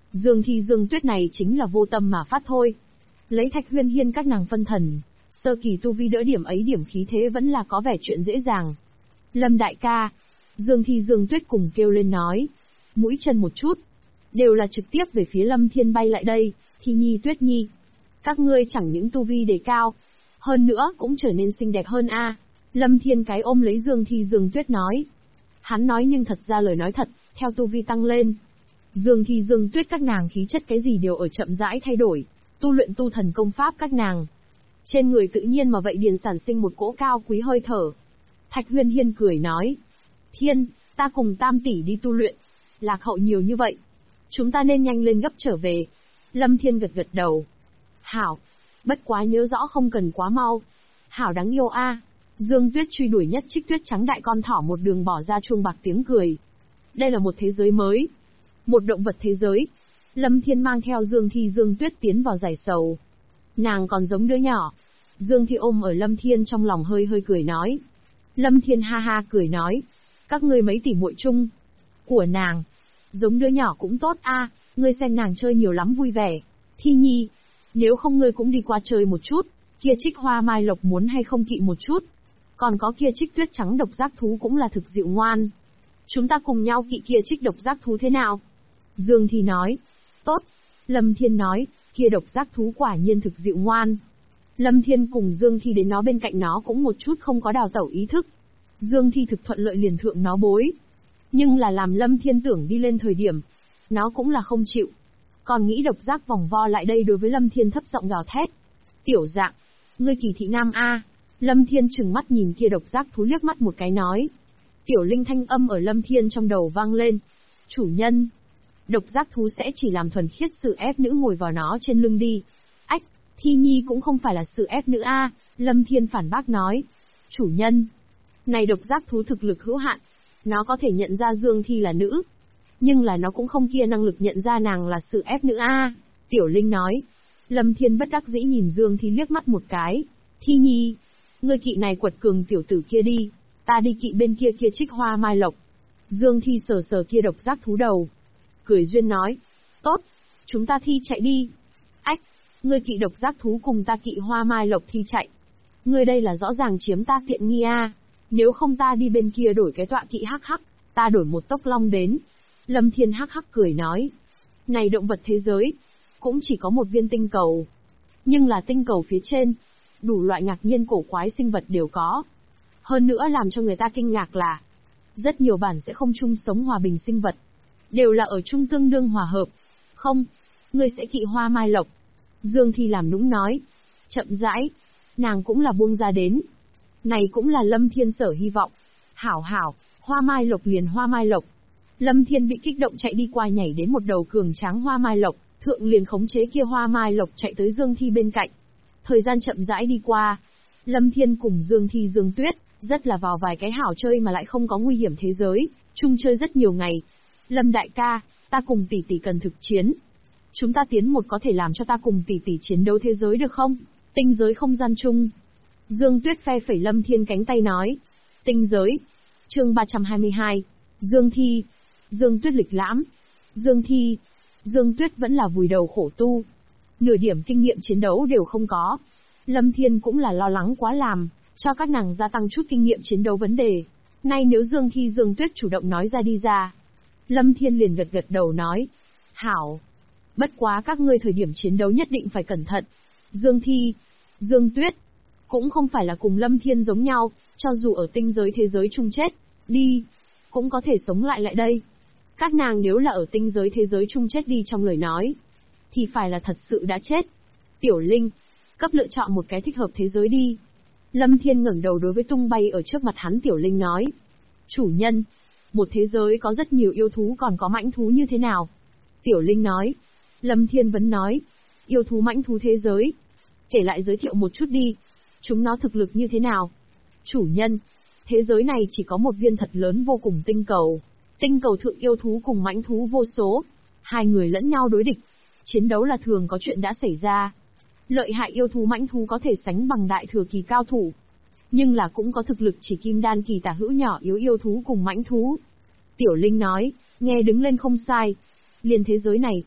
Dương Thi Dương Tuyết này chính là vô tâm mà phát thôi. Lấy Thạch Huyên Hiên các nàng phân thần, sơ kỳ tu vi đỡ điểm ấy điểm khí thế vẫn là có vẻ chuyện dễ dàng. Lâm đại ca, Dương Thi Dương Tuyết cùng kêu lên nói, mũi chân một chút, đều là trực tiếp về phía Lâm Thiên bay lại đây. Thi Nhi Tuyết Nhi, các ngươi chẳng những tu vi đề cao, hơn nữa cũng trở nên xinh đẹp hơn a. Lâm Thiên cái ôm lấy Dương Thi Dương Tuyết nói. Hắn nói nhưng thật ra lời nói thật, theo tu vi tăng lên, Dương Thi Dương Tuyết các nàng khí chất cái gì đều ở chậm rãi thay đổi, tu luyện tu thần công pháp các nàng. Trên người tự nhiên mà vậy điền sản sinh một cỗ cao quý hơi thở. Thạch Huyên Hiên cười nói. Thiên, ta cùng Tam tỷ đi tu luyện. Lạc hậu nhiều như vậy, chúng ta nên nhanh lên gấp trở về. Lâm Thiên gật gật đầu. Hảo, bất quá nhớ rõ không cần quá mau. Hảo đáng yêu a. Dương Tuyết truy đuổi nhất Trích Tuyết trắng đại con thỏ một đường bỏ ra chuông bạc tiếng cười. Đây là một thế giới mới, một động vật thế giới. Lâm Thiên mang theo Dương Thi Dương Tuyết tiến vào giải sầu. Nàng còn giống đứa nhỏ. Dương Thi ôm ở Lâm Thiên trong lòng hơi hơi cười nói. Lâm Thiên ha ha cười nói. Các ngươi mấy tỷ muội chung của nàng, giống đứa nhỏ cũng tốt a. Ngươi xem nàng chơi nhiều lắm vui vẻ. Thi Nhi, nếu không ngươi cũng đi qua chơi một chút, kia Trích Hoa Mai Lộc muốn hay không kỵ một chút. Còn có kia Trích Tuyết trắng độc giác thú cũng là thực dịu ngoan. Chúng ta cùng nhau kỵ kia Trích độc giác thú thế nào? Dương Thi nói. Tốt. Lâm Thiên nói, kia độc giác thú quả nhiên thực dịu ngoan. Lâm Thiên cùng Dương Thi đến nó bên cạnh nó cũng một chút không có đào tẩu ý thức. Dương Thi thực thuận lợi liền thượng nó bối. Nhưng là làm Lâm Thiên tưởng đi lên thời điểm, nó cũng là không chịu. Còn nghĩ độc giác vòng vo lại đây đối với Lâm Thiên thấp giọng gào thét. Tiểu dạng, ngươi kỳ thị nam a. Lâm Thiên trừng mắt nhìn kia độc giác thú liếc mắt một cái nói. Tiểu Linh thanh âm ở Lâm Thiên trong đầu vang lên. Chủ nhân, độc giác thú sẽ chỉ làm thuần khiết sự ép nữ ngồi vào nó trên lưng đi. Ách, Thi Nhi cũng không phải là sự ép nữ a. Lâm Thiên phản bác nói. Chủ nhân, này độc giác thú thực lực hữu hạn, nó có thể nhận ra Dương Thi là nữ, nhưng là nó cũng không kia năng lực nhận ra nàng là sự ép nữ a. Tiểu Linh nói. Lâm Thiên bất đắc dĩ nhìn Dương Thi liếc mắt một cái. Thi Nhi, ngươi kỵ này quật cường tiểu tử kia đi, ta đi kỵ bên kia kia Trích Hoa Mai Lộc. Dương Thi sờ sờ kia độc giác thú đầu, cười duyên nói. Tốt, chúng ta thi chạy đi. Ách, ngươi kỵ độc giác thú cùng ta kỵ Hoa Mai Lộc thi chạy. Ngươi đây là rõ ràng chiếm ta tiện nghi a. Nếu không ta đi bên kia đổi cái tọa kỵ hắc hắc, ta đổi một tốc long đến. Lâm Thiên hắc hắc cười nói. Này động vật thế giới, cũng chỉ có một viên tinh cầu. Nhưng là tinh cầu phía trên, đủ loại ngạc nhiên cổ quái sinh vật đều có. Hơn nữa làm cho người ta kinh ngạc là, rất nhiều bản sẽ không chung sống hòa bình sinh vật, đều là ở chung tương đương hòa hợp. Không, ngươi sẽ kỵ Hoa Mai Lộc. Dương Thi làm nũng nói. Chậm rãi, nàng cũng là buông ra đến. Này cũng là Lâm Thiên sở hy vọng. Hảo hảo, Hoa Mai Lộc liền Hoa Mai Lộc. Lâm Thiên bị kích động chạy đi qua nhảy đến một đầu cường tráng Hoa Mai Lộc, thượng liền khống chế kia Hoa Mai Lộc chạy tới Dương Thi bên cạnh. Thời gian chậm rãi đi qua, Lâm Thiên cùng Dương Thi Dương Tuyết, rất là vào vài cái hảo chơi mà lại không có nguy hiểm thế giới, chung chơi rất nhiều ngày. Lâm đại ca, ta cùng tỷ tỷ cần thực chiến. Chúng ta tiến một có thể làm cho ta cùng tỷ tỷ chiến đấu thế giới được không? Tinh giới không gian chung. Dương Tuyết phe phẩy Lâm Thiên cánh tay nói. Tinh giới. Chương 322. Dương Thi. Dương Tuyết lịch lãm. Dương Thi. Dương Tuyết vẫn là vùi đầu khổ tu. Nửa điểm kinh nghiệm chiến đấu đều không có. Lâm Thiên cũng là lo lắng quá làm, cho các nàng gia tăng chút kinh nghiệm chiến đấu vấn đề. Nay nếu Dương Thi Dương Tuyết chủ động nói ra đi ra, Lâm Thiên liền gật gật đầu nói. Hảo. Bất quá các ngươi thời điểm chiến đấu nhất định phải cẩn thận. Dương Thi, Dương Tuyết, cũng không phải là cùng Lâm Thiên giống nhau, cho dù ở tinh giới thế giới chung chết, đi, cũng có thể sống lại lại đây. Các nàng nếu là ở tinh giới thế giới chung chết đi trong lời nói, thì phải là thật sự đã chết. Tiểu Linh, cấp lựa chọn một cái thích hợp thế giới đi. Lâm Thiên ngẩng đầu đối với tung bay ở trước mặt hắn Tiểu Linh nói. Chủ nhân, một thế giới có rất nhiều yêu thú còn có mãnh thú như thế nào? Tiểu Linh nói. Lâm Thiên vẫn nói. Yêu thú mãnh thú thế giới. Kể lại giới thiệu một chút đi. Chúng nó thực lực như thế nào? Chủ nhân, thế giới này chỉ có một viên thật lớn vô cùng tinh cầu. Tinh cầu thượng yêu thú cùng mãnh thú vô số. Hai người lẫn nhau đối địch. Chiến đấu là thường có chuyện đã xảy ra. Lợi hại yêu thú mãnh thú có thể sánh bằng đại thừa kỳ cao thủ. Nhưng là cũng có thực lực chỉ kim đan kỳ tả hữu nhỏ yếu yêu thú cùng mãnh thú. Tiểu Linh nói, nghe đứng lên không sai. Liền thế giới này,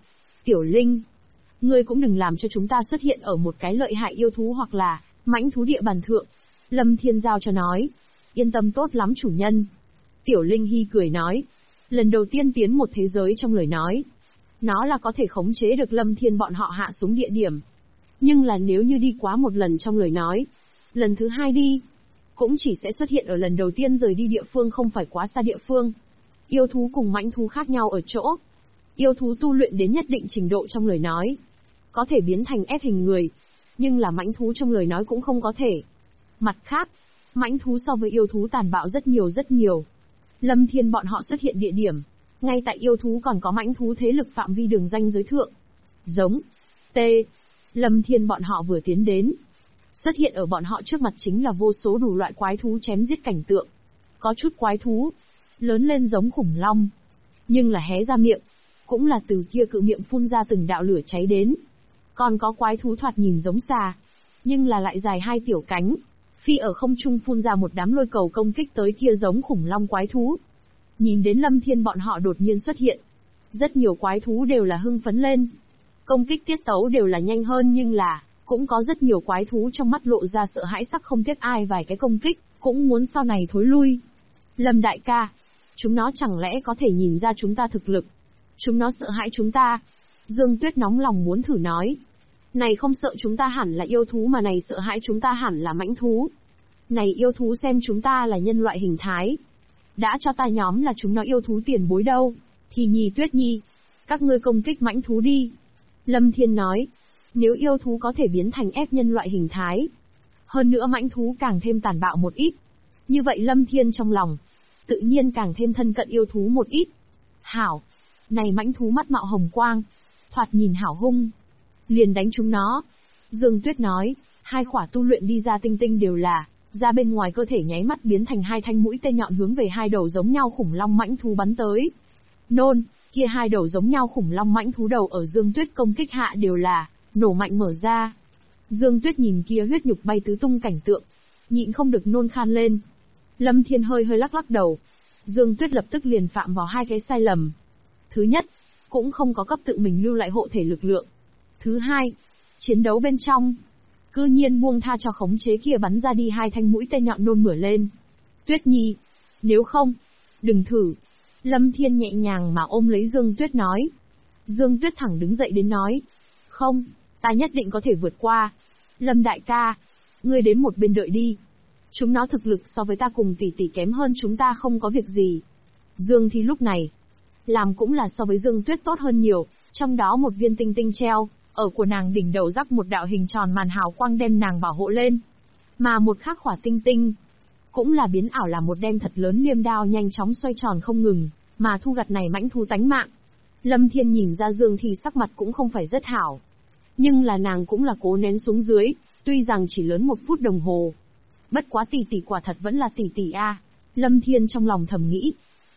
Tiểu Linh, ngươi cũng đừng làm cho chúng ta xuất hiện ở một cái lợi hại yêu thú hoặc là mãnh thú địa bàn thượng. Lâm Thiên giao cho nói. Yên tâm tốt lắm chủ nhân. Tiểu Linh Hy cười nói. Lần đầu tiên tiến một thế giới trong lời nói. Nó là có thể khống chế được Lâm Thiên bọn họ hạ xuống địa điểm. Nhưng là nếu như đi quá một lần trong lời nói, lần thứ hai đi, cũng chỉ sẽ xuất hiện ở lần đầu tiên rời đi địa phương không phải quá xa địa phương. Yêu thú cùng mãnh thú khác nhau ở chỗ. Yêu thú tu luyện đến nhất định trình độ trong lời nói, có thể biến thành ép hình người, nhưng là mãnh thú trong lời nói cũng không có thể. Mặt khác, mãnh thú so với yêu thú tàn bạo rất nhiều rất nhiều. Lâm Thiên bọn họ xuất hiện địa điểm, ngay tại yêu thú còn có mãnh thú thế lực phạm vi đường ranh giới thượng. Giống. T. Lâm Thiên bọn họ vừa tiến đến. Xuất hiện ở bọn họ trước mặt chính là vô số đủ loại quái thú chém giết cảnh tượng. Có chút quái thú, lớn lên giống khủng long, nhưng là hé ra miệng, cũng là từ kia cự miệng phun ra từng đạo lửa cháy đến. Còn có quái thú thoạt nhìn giống xà, nhưng là lại dài hai tiểu cánh, phi ở không trung phun ra một đám lôi cầu công kích tới kia giống khủng long quái thú. Nhìn đến Lâm Thiên bọn họ đột nhiên xuất hiện, rất nhiều quái thú đều là hưng phấn lên. Công kích tiết tấu đều là nhanh hơn nhưng là, cũng có rất nhiều quái thú trong mắt lộ ra sợ hãi sắc không tiếc ai vài cái công kích, cũng muốn sau này thối lui. Lâm đại ca, chúng nó chẳng lẽ có thể nhìn ra chúng ta thực lực? Chúng nó sợ hãi chúng ta. Dương Tuyết nóng lòng muốn thử nói. Này không sợ chúng ta hẳn là yêu thú mà này sợ hãi chúng ta hẳn là mãnh thú. Này yêu thú xem chúng ta là nhân loại hình thái. Đã cho ta nhóm là chúng nó yêu thú tiền bối đâu. Thì nhì Tuyết nhi, các ngươi công kích mãnh thú đi. Lâm Thiên nói. Nếu yêu thú có thể biến thành ép nhân loại hình thái, hơn nữa mãnh thú càng thêm tàn bạo một ít, như vậy Lâm Thiên trong lòng tự nhiên càng thêm thân cận yêu thú một ít. Hảo, này mãnh thú mắt mạo hồng quang, thoạt nhìn hảo hung, liền đánh chúng nó. Dương Tuyết nói, hai khỏa tu luyện đi ra tinh tinh đều là ra bên ngoài cơ thể nháy mắt biến thành hai thanh mũi tên nhọn hướng về hai đầu giống nhau khủng long mãnh thú bắn tới. Nôn, kia hai đầu giống nhau khủng long mãnh thú đầu ở Dương Tuyết công kích hạ đều là nổ mạnh mở ra. Dương Tuyết nhìn kia huyết nhục bay tứ tung cảnh tượng, nhịn không được nôn khan lên. Lâm Thiên hơi lắc lắc đầu. Dương Tuyết lập tức liền phạm vào hai cái sai lầm. Thứ nhất, cũng không có cấp tự mình lưu lại hộ thể lực lượng. Thứ hai, chiến đấu bên trong, cư nhiên buông tha cho khống chế kia bắn ra đi hai thanh mũi tên nhọn nôn mửa lên. Tuyết nhi, nếu không, đừng thử. Lâm Thiên nhẹ nhàng mà ôm lấy Dương Tuyết nói. Dương Tuyết thẳng đứng dậy đến nói. Không, ta nhất định có thể vượt qua. Lâm đại ca, ngươi đến một bên đợi đi. Chúng nó thực lực so với ta cùng tỷ tỷ kém hơn chúng ta không có việc gì. Dương Thi lúc này, làm cũng là so với Dương Tuyết tốt hơn nhiều, trong đó một viên tinh tinh treo, ở của nàng đỉnh đầu rắc một đạo hình tròn màn hào quang đem nàng bảo hộ lên. Mà một khắc khỏa tinh tinh, cũng là biến ảo là một đem thật lớn liêm đao nhanh chóng xoay tròn không ngừng, mà thu gặt này mãnh thú tánh mạng. Lâm Thiên nhìn ra Dương Thi sắc mặt cũng không phải rất hảo. Nhưng là nàng cũng là cố nén xuống dưới, tuy rằng chỉ lớn 1 phút đồng hồ. Bất quá tỷ tỷ quả thật vẫn là tỷ tỷ a. Lâm Thiên trong lòng thầm nghĩ.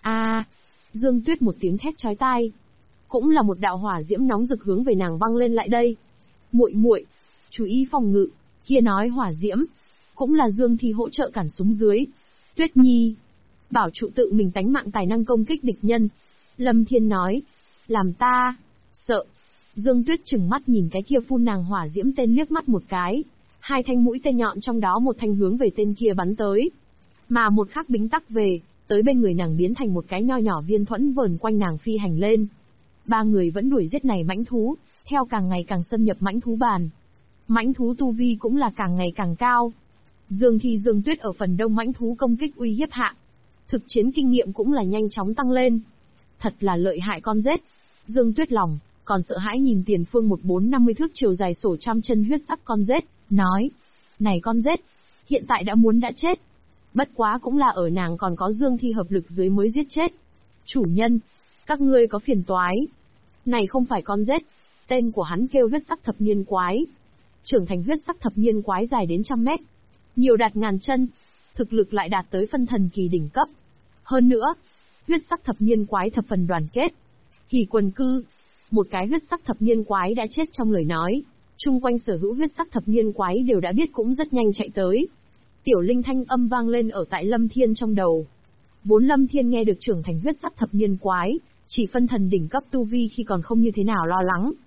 Dương Tuyết một tiếng thét chói tai. Cũng là một đạo hỏa diễm nóng rực hướng về nàng văng lên lại đây. Muội muội, chú ý phòng ngự, kia nói hỏa diễm. Cũng là Dương Thi hỗ trợ cản xuống dưới. Tuyết nhi, bảo trụ tự mình tánh mạng tài năng công kích địch nhân. Lâm Thiên nói. Làm ta sợ. Dương Tuyết trừng mắt nhìn cái kia phun nàng hỏa diễm tên liếc mắt một cái. Hai thanh mũi tên nhọn trong đó một thanh hướng về tên kia bắn tới. Mà một khắc bính tắc về, tới bên người nàng biến thành một cái nho nhỏ viên thuẫn vờn quanh nàng phi hành lên. Ba người vẫn đuổi giết này mãnh thú, theo càng ngày càng xâm nhập mãnh thú bàn. Mãnh thú tu vi cũng là càng ngày càng cao. Dương Thi Dương Tuyết ở phần đông mãnh thú công kích uy hiếp hạ. Thực chiến kinh nghiệm cũng là nhanh chóng tăng lên. Thật là lợi hại con rết. Dương Tuyết lòng còn sợ hãi nhìn tiền phương 1450 thước chiều dài sổ trăm chân huyết sắc con rết, nói. Này con rết, hiện tại đã muốn đã chết. Bất quá cũng là ở nàng còn có Dương Thi hợp lực dưới mới giết chết. Chủ nhân, các ngươi có phiền toái. Này không phải con rết, tên của hắn kêu huyết sắc thập niên quái. Trưởng thành huyết sắc thập niên quái dài đến 100 mét. Nhiều đạt ngàn chân, thực lực lại đạt tới phân thần kỳ đỉnh cấp. Hơn nữa, huyết sắc thập niên quái thập phần đoàn kết. Hỉ quần cư, một cái huyết sắc thập niên quái đã chết trong lời nói. Chung quanh sở hữu huyết sắc thập niên quái đều đã biết cũng rất nhanh chạy tới. Tiểu Linh thanh âm vang lên ở tại Lâm Thiên trong đầu. Vốn Lâm Thiên nghe được trưởng thành huyết sắc thập niên quái, chỉ phân thần đỉnh cấp tu vi khi còn không như thế nào lo lắng.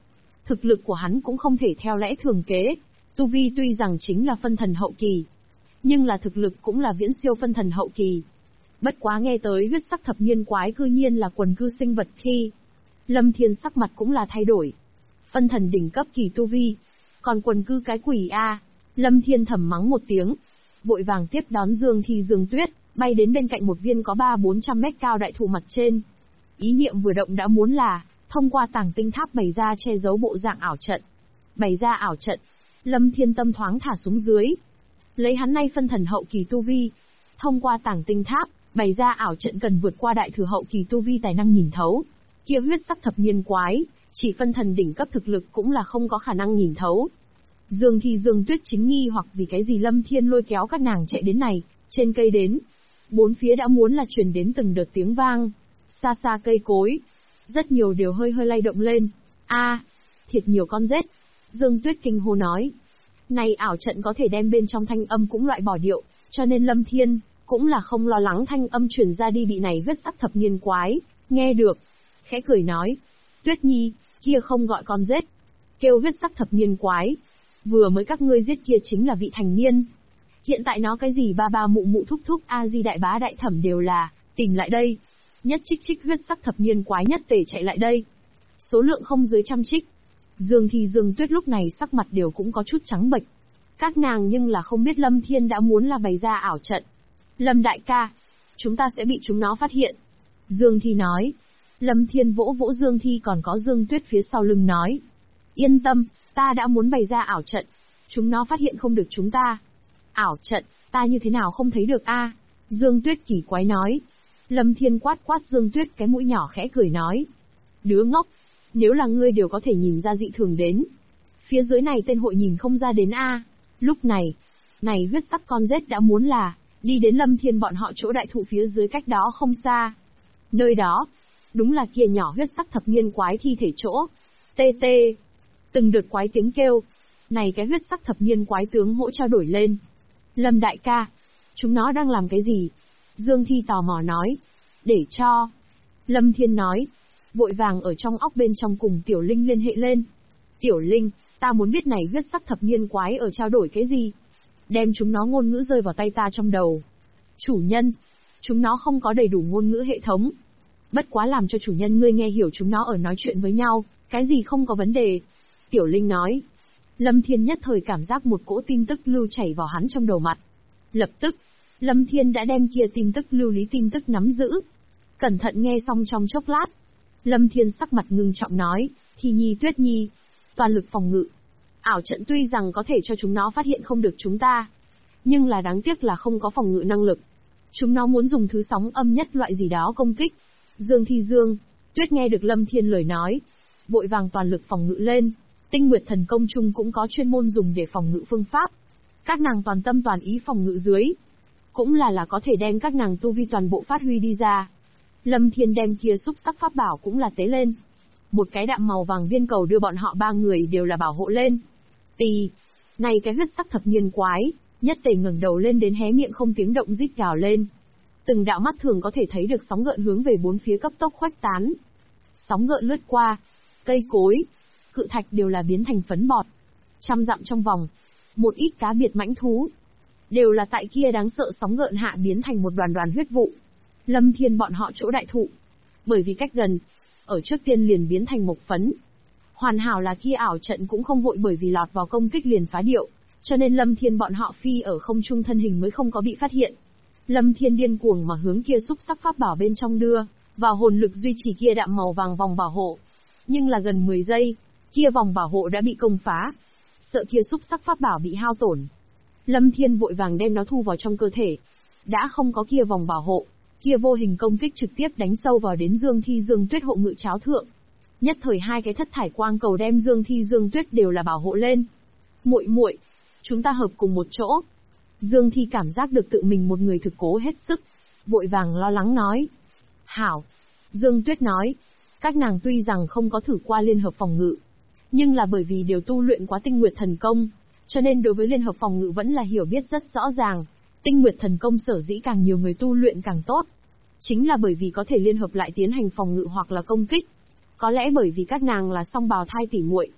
Thực lực của hắn cũng không thể theo lẽ thường kế. Tu vi tuy rằng chính là phân thần hậu kỳ, nhưng là thực lực cũng là viễn siêu phân thần hậu kỳ. Bất quá nghe tới huyết sắc thập niên quái cư nhiên là quần cư sinh vật khi, Lâm Thiên sắc mặt cũng là thay đổi. Phân thần đỉnh cấp kỳ tu vi, còn quần cư cái quỷ a. Lâm Thiên thầm mắng một tiếng, vội vàng tiếp đón Dương Thi Dương Tuyết, bay đến bên cạnh một viên có 300-400 mét cao đại thụ mặt trên. Ý niệm vừa động đã muốn là thông qua tàng tinh tháp bày ra che giấu bộ dạng ảo trận. Bày ra ảo trận, Lâm Thiên tâm thoáng thả xuống dưới. Lấy hắn nay phân thần hậu kỳ tu vi, thông qua tàng tinh tháp bày ra ảo trận cần vượt qua đại thừa hậu kỳ tu vi tài năng nhìn thấu. Kia huyết sắc thập niên quái, chỉ phân thần đỉnh cấp thực lực cũng là không có khả năng nhìn thấu. Dương Thi Dương Tuyết chính nghi hoặc vì cái gì Lâm Thiên lôi kéo các nàng chạy đến này, trên cây đến. Bốn phía đã muốn là truyền đến từng đợt tiếng vang. Xa xa cây cối, rất nhiều đều hơi hơi lay động lên. A, thiệt nhiều con rết. Dương Tuyết kinh hô nói. Này ảo trận có thể đem bên trong thanh âm cũng loại bỏ điệu, cho nên Lâm Thiên cũng là không lo lắng thanh âm truyền ra đi bị này huyết sắc thập niên quái nghe được. Khẽ cười nói, Tuyết Nhi, kia không gọi con rết, kêu huyết sắc thập niên quái. Vừa mới các ngươi giết kia chính là vị thành niên. Hiện tại nó cái gì ba ba mụ mụ thúc thúc a di đại bá đại thẩm đều là tìm lại đây. Nhất trích trích huyết sắc thập niên quái nhất tề chạy lại đây. Số lượng không dưới 100 trích. Dương Thi Dương Tuyết lúc này sắc mặt đều cũng có chút trắng bệch. Các nàng nhưng là không biết Lâm Thiên đã muốn là bày ra ảo trận. Lâm đại ca, chúng ta sẽ bị chúng nó phát hiện. Dương Thi nói. Lâm Thiên vỗ vỗ Dương Thi còn có Dương Tuyết phía sau lưng nói. Yên tâm, ta đã muốn bày ra ảo trận. Chúng nó phát hiện không được chúng ta. Ảo trận, ta như thế nào không thấy được a? Dương Tuyết kỳ quái nói. Lâm Thiên quát quát Dương Tuyết cái mũi nhỏ khẽ cười nói. Đứa ngốc, nếu là ngươi đều có thể nhìn ra dị thường đến. Phía dưới này tên hội nhìn không ra đến a. Lúc này, huyết sắc con rết đã muốn là đi đến Lâm Thiên bọn họ chỗ đại thụ phía dưới cách đó không xa. Nơi đó, đúng là kia nhỏ huyết sắc thập niên quái thi thể chỗ. Tê tê. Từng đợt quái tiếng kêu. Này cái huyết sắc thập niên quái tướng hỗ trao đổi lên. Lâm đại ca, chúng nó đang làm cái gì? Dương Thi tò mò nói. Để cho. Lâm Thiên nói. Vội vàng ở trong óc bên trong cùng Tiểu Linh liên hệ lên. Tiểu Linh, ta muốn biết này huyết sắc thập niên quái ở trao đổi cái gì? Đem chúng nó ngôn ngữ rơi vào tay ta trong đầu. Chủ nhân, chúng nó không có đầy đủ ngôn ngữ hệ thống. Bất quá làm cho chủ nhân ngươi nghe hiểu chúng nó ở nói chuyện với nhau, cái gì không có vấn đề. Tiểu Linh nói. Lâm Thiên nhất thời cảm giác một cỗ tin tức lưu chảy vào hắn trong đầu mặt. Lập tức, Lâm Thiên đã đem kia tin tức lưu lý tin tức nắm giữ. Cẩn thận nghe xong trong chốc lát. Lâm Thiên sắc mặt ngưng trọng nói, Thi Nhi Tuyết Nhi, toàn lực phòng ngự. Ảo trận tuy rằng có thể cho chúng nó phát hiện không được chúng ta, nhưng là đáng tiếc là không có phòng ngự năng lực. Chúng nó muốn dùng thứ sóng âm nhất loại gì đó công kích. Dương Thi Dương Tuyết nghe được Lâm Thiên lời nói, vội vàng toàn lực phòng ngự lên. Tinh Nguyệt Thần Công chung cũng có chuyên môn dùng để phòng ngự phương pháp. Các nàng toàn tâm toàn ý phòng ngự dưới, cũng là có thể đem các nàng tu vi toàn bộ phát huy đi ra. Lâm Thiên đem kia xúc sắc pháp bảo cũng là tế lên. Một cái đạm màu vàng viên cầu đưa bọn họ ba người đều là bảo hộ lên. Tì, này cái huyết sắc thập niên quái, nhất tề ngẩng đầu lên đến hé miệng không tiếng động rít gào lên. Từng đạo mắt thường có thể thấy được sóng gợn hướng về bốn phía cấp tốc khuếch tán. Sóng gợn lướt qua, cây cối, cự thạch đều là biến thành phấn bọt. 100 dặm trong vòng, một ít cá biệt mãnh thú, đều là tại kia đáng sợ sóng gợn hạ biến thành một đoàn đoàn huyết vụ. Lâm Thiên bọn họ chỗ đại thụ, bởi vì cách gần, ở trước tiên liền biến thành mộc phấn. Hoàn hảo là kia ảo trận cũng không vội bởi vì lọt vào công kích liền phá điệu, cho nên Lâm Thiên bọn họ phi ở không trung thân hình mới không có bị phát hiện. Lâm Thiên điên cuồng mà hướng kia xúc sắc pháp bảo bên trong đưa, vào hồn lực duy trì kia đạm màu vàng vòng bảo hộ. Nhưng là gần 10 giây, kia vòng bảo hộ đã bị công phá. Sợ kia xúc sắc pháp bảo bị hao tổn, Lâm Thiên vội vàng đem nó thu vào trong cơ thể. Đã không có kia vòng bảo hộ, kia vô hình công kích trực tiếp đánh sâu vào đến Dương Thi Dương Tuyết hộ ngự cháo thượng. Nhất thời hai cái thất thải quang cầu đem Dương Thi Dương Tuyết đều là bảo hộ lên. Muội muội, chúng ta hợp cùng một chỗ. Dương Thi cảm giác được tự mình một người thực cố hết sức, vội vàng lo lắng nói. Hảo. Dương Tuyết nói, các nàng tuy rằng không có thử qua liên hợp phòng ngự, nhưng là bởi vì đều tu luyện quá Tinh Nguyệt Thần Công, cho nên đối với liên hợp phòng ngự vẫn là hiểu biết rất rõ ràng. Tinh Nguyệt Thần Công sở dĩ càng nhiều người tu luyện càng tốt, chính là bởi vì có thể liên hợp lại tiến hành phòng ngự hoặc là công kích. Có lẽ bởi vì các nàng là song bào thai tỉ muội,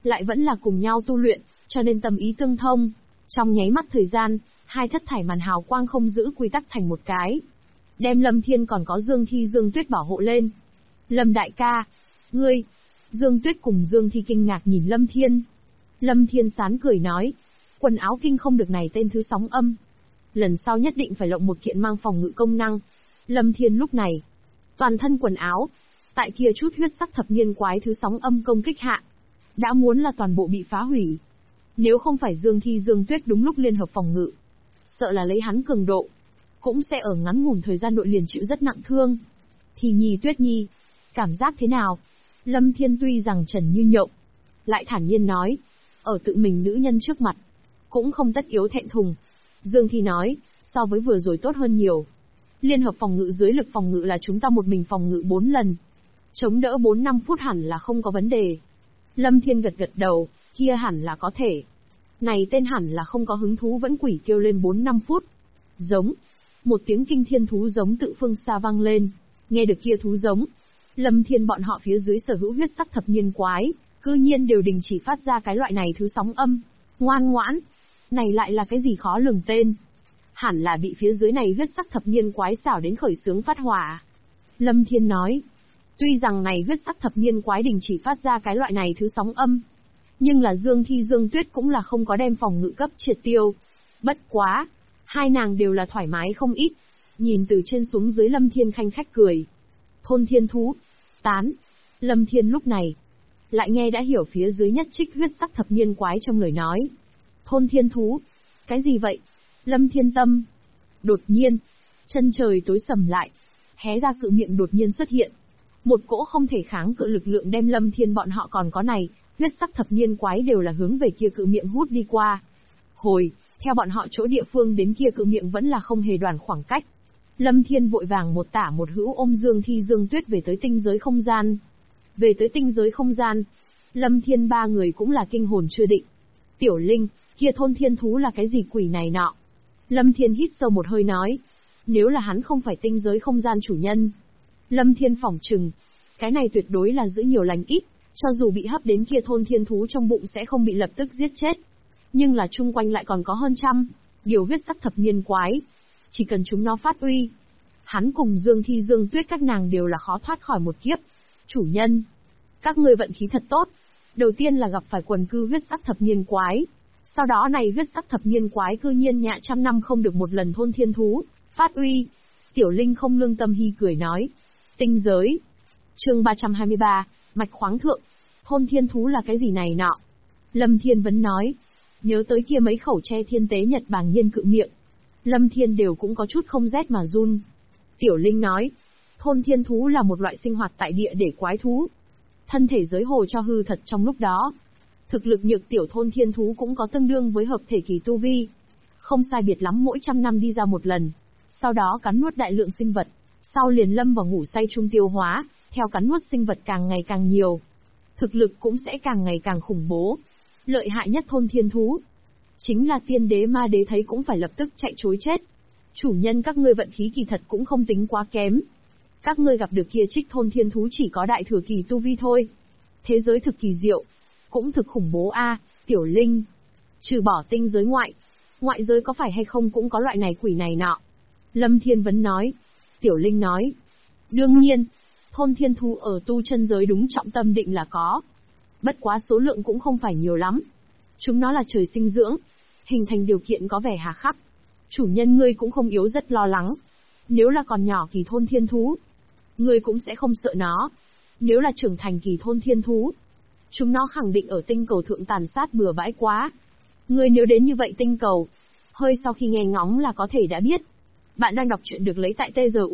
lại vẫn là cùng nhau tu luyện, cho nên tâm ý tương thông. Trong nháy mắt thời gian, hai thất thải màn hào quang không giữ quy tắc thành một cái. Đem Lâm Thiên còn có Dương Thi Dương Tuyết bảo hộ lên. Lâm đại ca, ngươi. Dương Tuyết cùng Dương Thi kinh ngạc nhìn Lâm Thiên. Lâm Thiên sán cười nói, quần áo kinh không được này tên thứ sóng âm. Lần sau nhất định phải lộng một kiện mang phòng ngự công năng. Lâm Thiên lúc này, toàn thân quần áo, tại kia chút huyết sắc thập niên quái thứ sóng âm công kích hạ, đã muốn là toàn bộ bị phá hủy. Nếu không phải Dương Thi Dương Tuyết đúng lúc liên hợp phòng ngự, sợ là lấy hắn cường độ, cũng sẽ ở ngắn ngủn thời gian nội liền chịu rất nặng thương. Thì Nhi Tuyết Nhi, cảm giác thế nào? Lâm Thiên tuy rằng trần như nhộng, lại thản nhiên nói, ở tự mình nữ nhân trước mặt, cũng không tất yếu thẹn thùng. Dương Thi nói, so với vừa rồi tốt hơn nhiều. Liên hợp phòng ngự dưới lực phòng ngự là chúng ta một mình phòng ngự 4 lần. Chống đỡ 4-5 phút hẳn là không có vấn đề. Lâm Thiên gật gật đầu, kia hẳn là có thể. Này tên hẳn là không có hứng thú vẫn quỷ kêu lên 4-5 phút. Giống. Một tiếng kinh thiên thú giống tự phương xa vang lên. Nghe được kia thú giống, Lâm Thiên bọn họ phía dưới sở hữu huyết sắc thập niên quái, cư nhiên đều đình chỉ phát ra cái loại này thứ sóng âm. Ngoan ngoãn. Này lại là cái gì khó lường tên? Hẳn là bị phía dưới này huyết sắc thập niên quái xảo đến khởi xướng phát hỏa. Lâm Thiên nói, tuy rằng này huyết sắc thập niên quái đình chỉ phát ra cái loại này thứ sóng âm, nhưng là Dương Thi Dương Tuyết cũng là không có đem phòng ngự cấp triệt tiêu. Bất quá, hai nàng đều là thoải mái không ít. Nhìn từ trên xuống dưới Lâm Thiên khanh khách cười. Thôn thiên thú, tán. Lâm Thiên lúc này, lại nghe đã hiểu phía dưới nhất trích huyết sắc thập niên quái trong lời nói. Thôn thiên thú, cái gì vậy? Lâm Thiên tâm. Đột nhiên, chân trời tối sầm lại, hé ra cự miệng đột nhiên xuất hiện. Một cỗ không thể kháng cự lực lượng đem Lâm Thiên bọn họ còn có này, huyết sắc thập niên quái đều là hướng về kia cự miệng hút đi qua. Hồi, theo bọn họ chỗ địa phương đến kia cự miệng vẫn là không hề đoàn khoảng cách. Lâm Thiên vội vàng một tả một hữu ôm Dương Thi Dương Tuyết về tới tinh giới không gian. Về tới tinh giới không gian, Lâm Thiên ba người cũng là kinh hồn chưa định. Tiểu Linh, kia thôn thiên thú là cái gì quỷ này nọ? Lâm Thiên hít sâu một hơi nói, nếu là hắn không phải tinh giới không gian chủ nhân, Lâm Thiên phỏng chừng, cái này tuyệt đối là giữ nhiều lành ít, cho dù bị hấp đến kia thôn thiên thú trong bụng sẽ không bị lập tức giết chết. Nhưng là chung quanh lại còn có hơn trăm điều huyết sắc thập niên quái. Chỉ cần chúng nó phát uy, hắn cùng Dương Thi Dương Tuyết các nàng đều là khó thoát khỏi một kiếp. Chủ nhân, các ngươi vận khí thật tốt. Đầu tiên là gặp phải quần cư huyết sắc thập niên quái. Sau đó này huyết sắc thập niên quái cư nhiên nhạ trăm năm không được một lần thôn thiên thú phát uy. Tiểu Linh không lương tâm hi cười nói. Tinh giới. Chương 323, mạch khoáng thượng. Thôn thiên thú là cái gì này nọ? Lâm Thiên vẫn nói. Nhớ tới kia mấy khẩu tre thiên tế Nhật Bàng Nhiên cự miệng, Lâm Thiên đều cũng có chút không rét mà run. Tiểu Linh nói, thôn thiên thú là một loại sinh hoạt tại địa để quái thú. Thân thể giới hồ cho hư thật trong lúc đó. Thực lực nhược tiểu thôn thiên thú cũng có tương đương với hợp thể kỳ tu vi. Không sai biệt lắm mỗi trăm năm đi ra một lần. Sau đó cắn nuốt đại lượng sinh vật. Sau liền lâm vào ngủ say trung tiêu hóa, theo cắn nuốt sinh vật càng ngày càng nhiều. Thực lực cũng sẽ càng ngày càng khủng bố. Lợi hại nhất thôn thiên thú, chính là tiên đế ma đế thấy cũng phải lập tức chạy trối chết. Chủ nhân các ngươi vận khí kỳ thật cũng không tính quá kém. Các ngươi gặp được kia trích thôn thiên thú chỉ có đại thừa kỳ tu vi thôi. Thế giới thực kỳ diệu, cũng thực khủng bố a. Tiểu Linh, trừ bỏ tinh giới ngoại giới có phải hay không cũng có loại này quỷ này nọ? Lâm Thiên vẫn nói. Tiểu Linh nói, đương nhiên, thôn thiên thú ở tu chân giới đúng trọng tâm định là có. Bất quá số lượng cũng không phải nhiều lắm. Chúng nó là trời sinh dưỡng, hình thành điều kiện có vẻ hà khắc. Chủ nhân ngươi cũng không yếu rất lo lắng. Nếu là còn nhỏ kỳ thôn thiên thú, ngươi cũng sẽ không sợ nó. Nếu là trưởng thành kỳ thôn thiên thú, chúng nó khẳng định ở tinh cầu thượng tàn sát bừa bãi quá. Ngươi nếu đến như vậy tinh cầu, hơi sau khi nghe ngóng là có thể đã biết. Bạn đang đọc truyện được lấy tại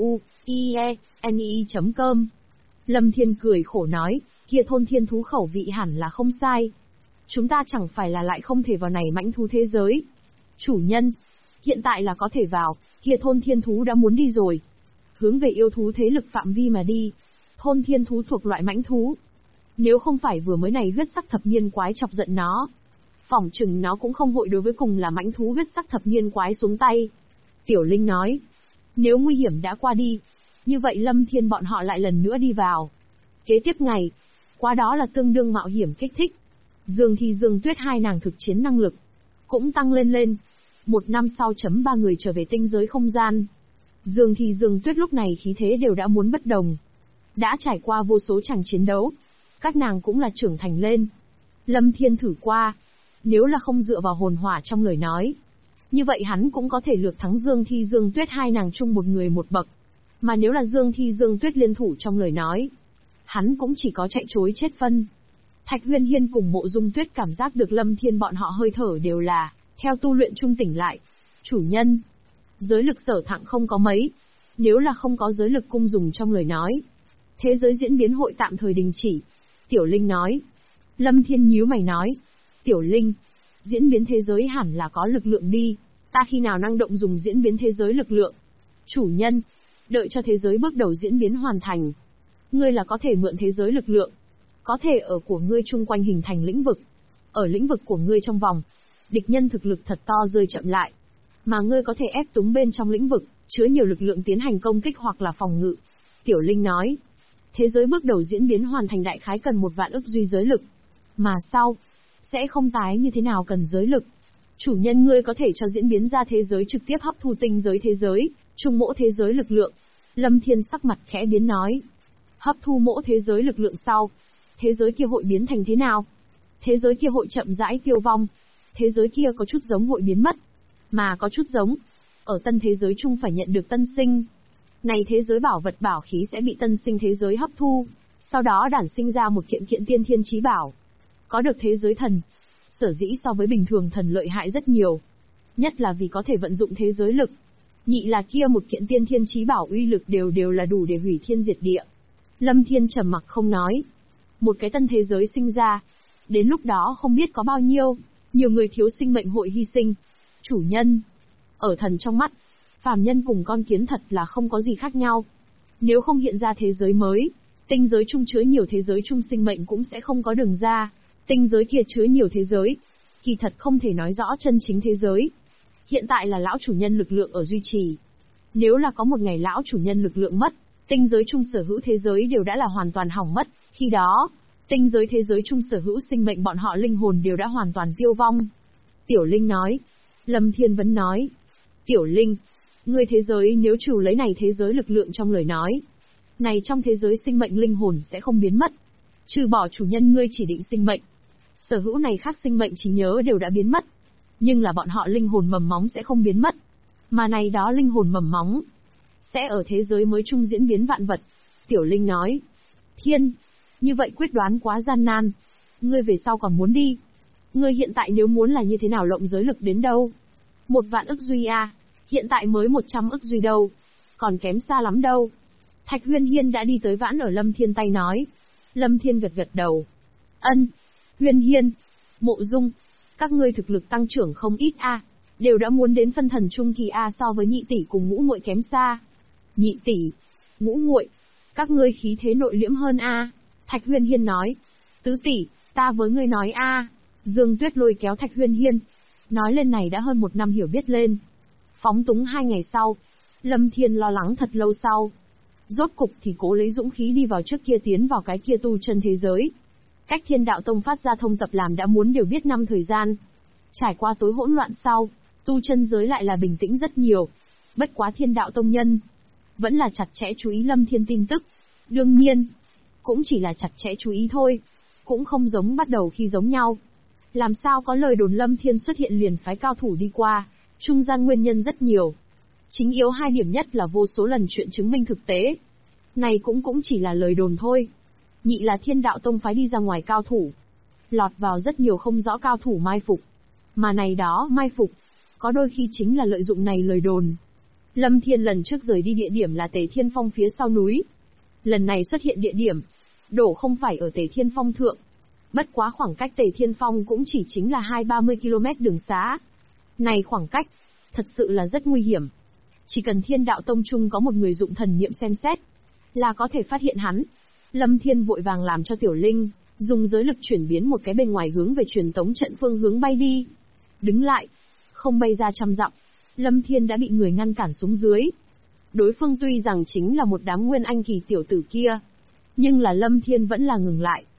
tzu.ieni.com. Lâm Thiên cười khổ nói, kia thôn thiên thú khẩu vị hẳn là không sai. Chúng ta chẳng phải là lại không thể vào này mãnh thú thế giới. Chủ nhân, hiện tại là có thể vào, kia thôn thiên thú đã muốn đi rồi. Hướng về yêu thú thế lực phạm vi mà đi. Thôn thiên thú thuộc loại mãnh thú. Nếu không phải vừa mới này huyết sắc thập niên quái chọc giận nó, phỏng chừng nó cũng không vội đối với cùng là mãnh thú huyết sắc thập niên quái xuống tay. Tiểu Linh nói, nếu nguy hiểm đã qua đi, như vậy Lâm Thiên bọn họ lại lần nữa đi vào. Kế tiếp ngày, qua đó là tương đương mạo hiểm kích thích. Dương Thi Dương Tuyết hai nàng thực chiến năng lực cũng tăng lên. Một năm sau ba người trở về tinh giới không gian. Dương Thi Dương Tuyết lúc này khí thế đều đã muốn bất đồng. Đã trải qua vô số chàng chiến đấu, các nàng cũng là trưởng thành lên. Lâm Thiên thử qua, nếu là không dựa vào hồn hỏa trong lời nói, như vậy hắn cũng có thể lược thắng Dương Thi Dương Tuyết hai nàng chung một người một bậc. Mà nếu là Dương Thi Dương Tuyết liên thủ trong lời nói, hắn cũng chỉ có chạy trối chết phân. Thạch Huyên Hiên cùng Mộ Dung Tuyết cảm giác được Lâm Thiên bọn họ hơi thở đều là theo tu luyện trung tỉnh lại. Chủ nhân, giới lực sở thặng không có mấy, nếu là không có giới lực cung dùng trong lời nói, thế giới diễn biến hội tạm thời đình chỉ. Tiểu Linh nói. Lâm Thiên nhíu mày nói. Tiểu Linh, diễn biến thế giới hẳn là có lực lượng đi, ta khi nào năng động dùng diễn biến thế giới lực lượng? Chủ nhân, đợi cho thế giới bước đầu diễn biến hoàn thành, ngươi là có thể mượn thế giới lực lượng, có thể ở của ngươi chung quanh hình thành lĩnh vực. Ở lĩnh vực của ngươi trong vòng, địch nhân thực lực thật to rơi chậm lại, mà ngươi có thể ép túng bên trong lĩnh vực, chứa nhiều lực lượng tiến hành công kích hoặc là phòng ngự. Tiểu Linh nói. Thế giới bước đầu diễn biến hoàn thành đại khái cần 1 vạn ức duy giới lực, mà sau sẽ không tái như thế nào cần giới lực. Chủ nhân ngươi có thể cho diễn biến ra thế giới trực tiếp hấp thu tinh giới thế giới, trung mỗ thế giới lực lượng. Lâm Thiên sắc mặt khẽ biến nói. Hấp thu mỗ thế giới lực lượng sau, thế giới kia hội biến thành thế nào? Thế giới kia hội chậm rãi tiêu vong. Thế giới kia có chút giống hội biến mất, mà có chút giống ở tân thế giới chung phải nhận được tân sinh. Này thế giới bảo vật bảo khí sẽ bị tân sinh thế giới hấp thu, sau đó đản sinh ra một kiện kiện tiên thiên chí bảo. Có được thế giới thần, sở dĩ so với bình thường thần lợi hại rất nhiều. Nhất là vì có thể vận dụng thế giới lực. Nhị là kia một kiện tiên thiên chí bảo uy lực đều là đủ để hủy thiên diệt địa. Lâm Thiên trầm mặc không nói. Một cái tân thế giới sinh ra, đến lúc đó không biết có bao nhiêu, nhiều người thiếu sinh mệnh hội hy sinh. Chủ nhân, ở thần trong mắt, phàm nhân cùng con kiến thật là không có gì khác nhau. Nếu không hiện ra thế giới mới, tinh giới chung chứa nhiều thế giới chung sinh mệnh cũng sẽ không có đường ra. Tinh giới kia chứa nhiều thế giới, kỳ thật không thể nói rõ chân chính thế giới. Hiện tại là lão chủ nhân lực lượng ở duy trì. Nếu là có một ngày lão chủ nhân lực lượng mất, tinh giới chung sở hữu thế giới đều đã là hoàn toàn hỏng mất, khi đó, tinh giới thế giới chung sở hữu sinh mệnh bọn họ linh hồn đều đã hoàn toàn tiêu vong. Tiểu Linh nói. Lâm Thiên vẫn nói. Tiểu Linh, ngươi thế giới nếu trừ lấy này thế giới lực lượng trong lời nói, này trong thế giới sinh mệnh linh hồn sẽ không biến mất. Trừ bỏ chủ nhân ngươi chỉ định sinh mệnh, sở hữu này khác sinh mệnh trí nhớ đều đã biến mất. Nhưng là bọn họ linh hồn mầm móng sẽ không biến mất. Mà này đó linh hồn mầm móng sẽ ở thế giới mới chung diễn biến vạn vật. Tiểu Linh nói. Thiên, như vậy quyết đoán quá gian nan. Ngươi về sau còn muốn đi. Ngươi hiện tại nếu muốn là như thế nào lộng giới lực đến đâu? 1 vạn ức duy a, hiện tại mới 100 ức duy đâu. Còn kém xa lắm đâu. Thạch Huyên Hiên đã đi tới vãn ở Lâm Thiên tay nói. Lâm Thiên gật gật đầu. Ân, Huyên Hiên, Mộ Dung, các ngươi thực lực tăng trưởng không ít a, đều đã muốn đến phân thần trung kỳ a, so với nhị tỷ cùng ngũ muội kém xa. Nhị tỷ, ngũ muội, các ngươi khí thế nội liễm hơn a. Thạch Huyên Hiên nói. Tứ tỷ, ta với ngươi nói a. Dương Tuyết lôi kéo Thạch Huyên Hiên. Nói lên này đã hơn 1 năm hiểu biết lên. Phóng túng 2 ngày sau, Lâm Thiên lo lắng thật lâu sau. Rốt cục thì cố lấy dũng khí đi vào trước kia tiến vào cái kia tu chân thế giới. Cách Thiên Đạo Tông phát ra thông tập làm đã muốn đều biết 5 thời gian. Trải qua tối hỗn loạn sau, tu chân giới lại là bình tĩnh rất nhiều. Bất quá Thiên Đạo Tông nhân vẫn là chặt chẽ chú ý Lâm Thiên tin tức. Đương nhiên, cũng chỉ là chặt chẽ chú ý thôi, cũng không giống bắt đầu khi giống nhau. Làm sao có lời đồn Lâm Thiên xuất hiện liền phái cao thủ đi qua, trung gian nguyên nhân rất nhiều. Chính yếu 2 điểm nhất là vô số lần chuyện chứng minh thực tế. Này cũng chỉ là lời đồn thôi. Nhị là Thiên Đạo Tông phái đi ra ngoài cao thủ, lọt vào rất nhiều không rõ cao thủ mai phục. Mà này đó mai phục, có đôi khi chính là lợi dụng này lời đồn. Lâm Thiên lần trước rời đi địa điểm là Tề Thiên Phong phía sau núi. Lần này xuất hiện địa điểm, đổ không phải ở Tề Thiên Phong thượng. Bất quá khoảng cách Tề Thiên Phong cũng chỉ chính là 20-30 km đường xá. Này khoảng cách, thật sự là rất nguy hiểm. Chỉ cần Thiên Đạo Tông chung có một người dụng thần niệm xem xét, là có thể phát hiện hắn. Lâm Thiên vội vàng làm cho Tiểu Linh dùng giới lực chuyển biến một cái bên ngoài hướng về truyền tống trận phương hướng bay đi. Đứng lại, không bay ra 100 dặm, Lâm Thiên đã bị người ngăn cản xuống dưới. Đối phương tuy rằng chính là một đám nguyên anh kỳ tiểu tử kia, nhưng là Lâm Thiên vẫn là ngừng lại.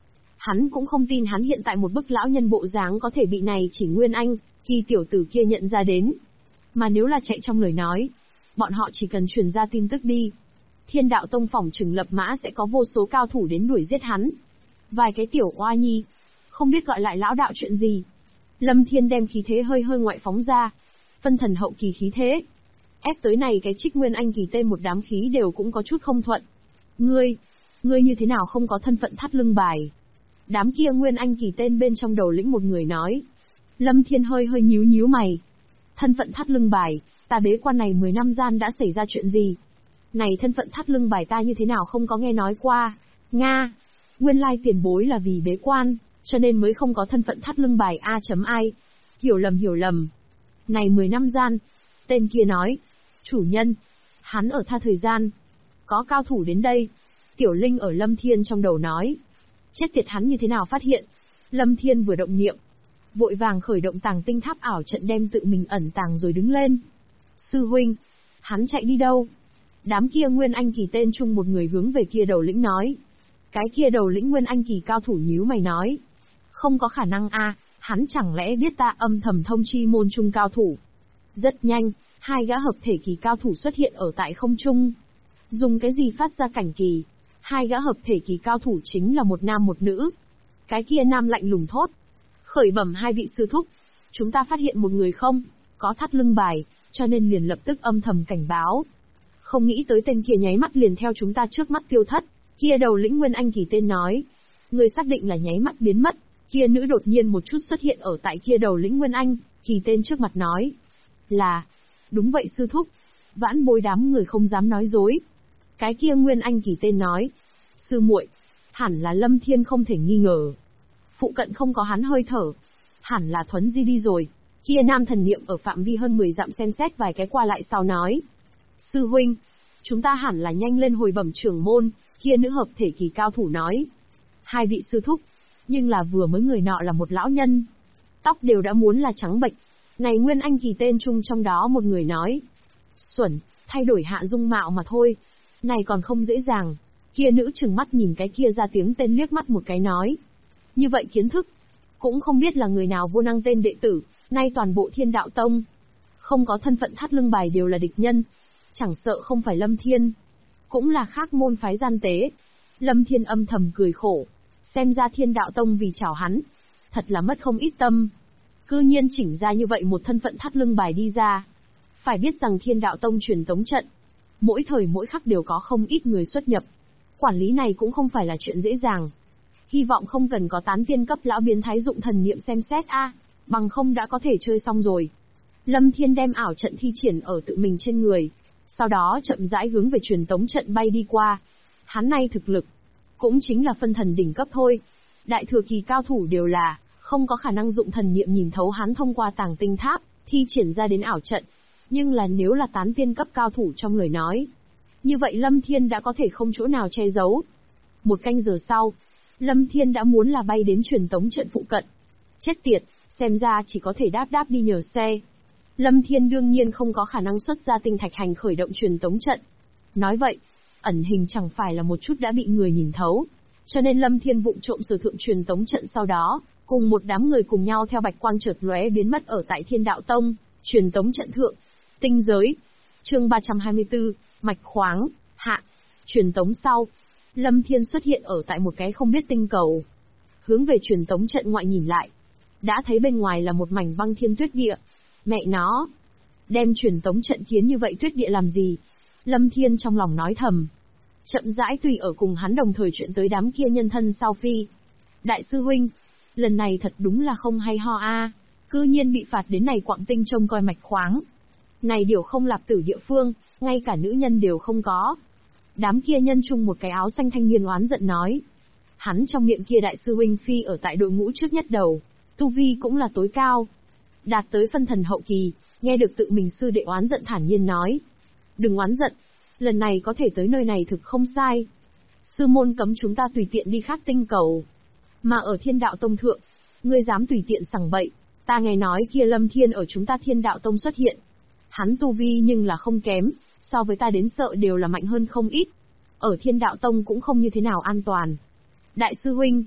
Hắn cũng không tin hắn hiện tại một bức lão nhân bộ dáng có thể bị này chỉ Nguyên Anh, khi tiểu tử kia nhận ra đến. Mà nếu là chạy trong lời nói, bọn họ chỉ cần truyền ra tin tức đi. Thiên đạo tông phỏng chừng lập mã sẽ có vô số cao thủ đến đuổi giết hắn. Vài cái tiểu oa nhi, không biết gọi lại lão đạo chuyện gì. Lâm Thiên đem khí thế hơi hơi ngoại phóng ra. Phân thần hậu kỳ khí thế. Ép tới này cái Trích Nguyên Anh kỳ tên một đám khí đều cũng có chút không thuận. Ngươi như thế nào không có thân phận thắt lưng bài? Đám kia Nguyên Anh kỳ tên bên trong đầu lĩnh một người nói. Lâm Thiên hơi hơi nhíu mày. Thân phận thắt lưng bài, ta bế quan này 10 năm gian đã xảy ra chuyện gì? Này thân phận thắt lưng bài ta như thế nào không có nghe nói qua? Nga, nguyên lai tiền bối là vì bế quan, cho nên mới không có thân phận thắt lưng bài A.ai. Hiểu lầm. Này 10 năm gian, tên kia nói. Chủ nhân, hắn ở tha thời gian. Có cao thủ đến đây. Tiểu Linh ở Lâm Thiên trong đầu nói. Chết tiệt, hắn như thế nào phát hiện? Lâm Thiên vừa động niệm, vội vàng khởi động tàng tinh tháp ảo trận đem tự mình ẩn tàng rồi đứng lên. Sư huynh, hắn chạy đi đâu? Đám kia Nguyên Anh kỳ tên chung một người hướng về kia đầu lĩnh nói. Cái kia đầu lĩnh Nguyên Anh kỳ cao thủ nhíu mày nói. Không có khả năng a, hắn chẳng lẽ biết ta âm thầm thông chi môn trung cao thủ? Rất nhanh, hai gã hợp thể kỳ cao thủ xuất hiện ở tại không trung. Dùng cái gì phát ra cảnh kỳ? Hai gã hợp thể kỳ cao thủ chính là một nam một nữ. Cái kia nam lạnh lùng thốt. Khởi bẩm hai vị sư thúc. Chúng ta phát hiện một người không, có thắt lưng bài, cho nên liền lập tức âm thầm cảnh báo. Không nghĩ tới tên kia nháy mắt liền theo chúng ta trước mắt tiêu thất. Kia đầu lĩnh Nguyên Anh kỳ tên nói. Người xác định là nháy mắt biến mất. Kia nữ đột nhiên một chút xuất hiện ở tại kia đầu lĩnh Nguyên Anh kỳ tên trước mặt nói. Là, đúng vậy sư thúc. Vãn bối đám người không dám nói dối. Cái kia Nguyên Anh kỳ tên nói. Sư muội, hẳn là Lâm Thiên không thể nghi ngờ. Phụ cận không có hắn hơi thở. Hẳn là thuấn di đi rồi. Kia nam thần niệm ở phạm vi hơn 10 dặm xem xét vài cái qua lại sau nói. Sư huynh, chúng ta hẳn là nhanh lên hồi bẩm trưởng môn. Kia nữ hợp thể kỳ cao thủ nói. Hai vị sư thúc, nhưng là vừa mới người nọ là một lão nhân. Tóc đều đã muốn là trắng bệch. Này Nguyên Anh kỳ tên chung trong đó một người nói. Xuẩn, thay đổi hạ dung mạo mà thôi. Này còn không dễ dàng. Kia nữ trừng mắt nhìn cái kia ra tiếng tên liếc mắt một cái nói. Như vậy kiến thức, cũng không biết là người nào vô năng tên đệ tử, nay toàn bộ Thiên Đạo Tông. Không có thân phận thắt lưng bài đều là địch nhân. Chẳng sợ không phải Lâm Thiên, cũng là khác môn phái gian tế. Lâm Thiên âm thầm cười khổ. Xem ra Thiên Đạo Tông vì chảo hắn, thật là mất không ít tâm. Cư nhiên chỉnh ra như vậy một thân phận thắt lưng bài đi ra. Phải biết rằng Thiên Đạo Tông truyền tống trận, mỗi thời mỗi khắc đều có không ít người xuất nhập. Quản lý này cũng không phải là chuyện dễ dàng. Hy vọng không cần có tán tiên cấp lão biến thái dụng thần niệm xem xét bằng không đã có thể chơi xong rồi. Lâm Thiên đem ảo trận thi triển ở tự mình trên người, sau đó chậm rãi hướng về truyền tống trận bay đi qua. Hắn này thực lực, cũng chính là phân thần đỉnh cấp thôi. Đại thừa kỳ cao thủ đều là, không có khả năng dụng thần niệm nhìn thấu hắn thông qua tàng tinh tháp, thi triển ra đến ảo trận. Nhưng là nếu là tán tiên cấp cao thủ trong lời nói, như vậy Lâm Thiên đã có thể không chỗ nào che giấu. Một canh giờ sau, Lâm Thiên đã muốn là bay đến truyền tống trận phụ cận. Chết tiệt, xem ra chỉ có thể đáp đi nhờ xe. Lâm Thiên đương nhiên không có khả năng xuất ra tinh thạch hành khởi động truyền tống trận. Nói vậy, ẩn hình chẳng phải là một chút đã bị người nhìn thấu. Cho nên Lâm Thiên vụng trộm sử thượng truyền tống trận sau đó, cùng một đám người cùng nhau theo bạch quang chợt lóe biến mất ở tại Thiên Đạo Tông, truyền tống trận thượng. Tinh giới. Chương 324, mạch khoáng, hạ. Truyền tống sau, Lâm Thiên xuất hiện ở tại một cái không biết tinh cầu. Hướng về truyền tống trận ngoại nhìn lại, đã thấy bên ngoài là một mảnh băng thiên tuyết địa. Mẹ nó, đem truyền tống trận kiến như vậy tuyết địa làm gì? Lâm Thiên trong lòng nói thầm. Chậm rãi tùy ở cùng hắn đồng thời chuyện tới đám kia nhân thân sau phi. Đại sư huynh, lần này thật đúng là không hay ho cư nhiên bị phạt đến này Quặng Tinh trông coi mạch khoáng. Này điều không lạp tử địa phương, ngay cả nữ nhân đều không có. Đám kia nhân chung một cái áo xanh thanh niên oán giận nói. Hắn trong miệng kia đại sư huynh phi ở tại đội ngũ trước nhất đầu, tu vi cũng là tối cao, đạt tới phân thần hậu kỳ. Nghe được tự mình sư đệ oán giận thản nhiên nói. Đừng oán giận, lần này có thể tới nơi này thực không sai. Sư môn cấm chúng ta tùy tiện đi khác tinh cầu. Mà ở Thiên Đạo Tông thượng, ngươi dám tùy tiện sằng bậy. Ta nghe nói kia Lâm Thiên ở chúng ta Thiên Đạo Tông xuất hiện. Hắn tu vi nhưng là không kém, so với ta đến sợ đều là mạnh hơn không ít. Ở Thiên Đạo Tông cũng không như thế nào an toàn. Đại sư huynh,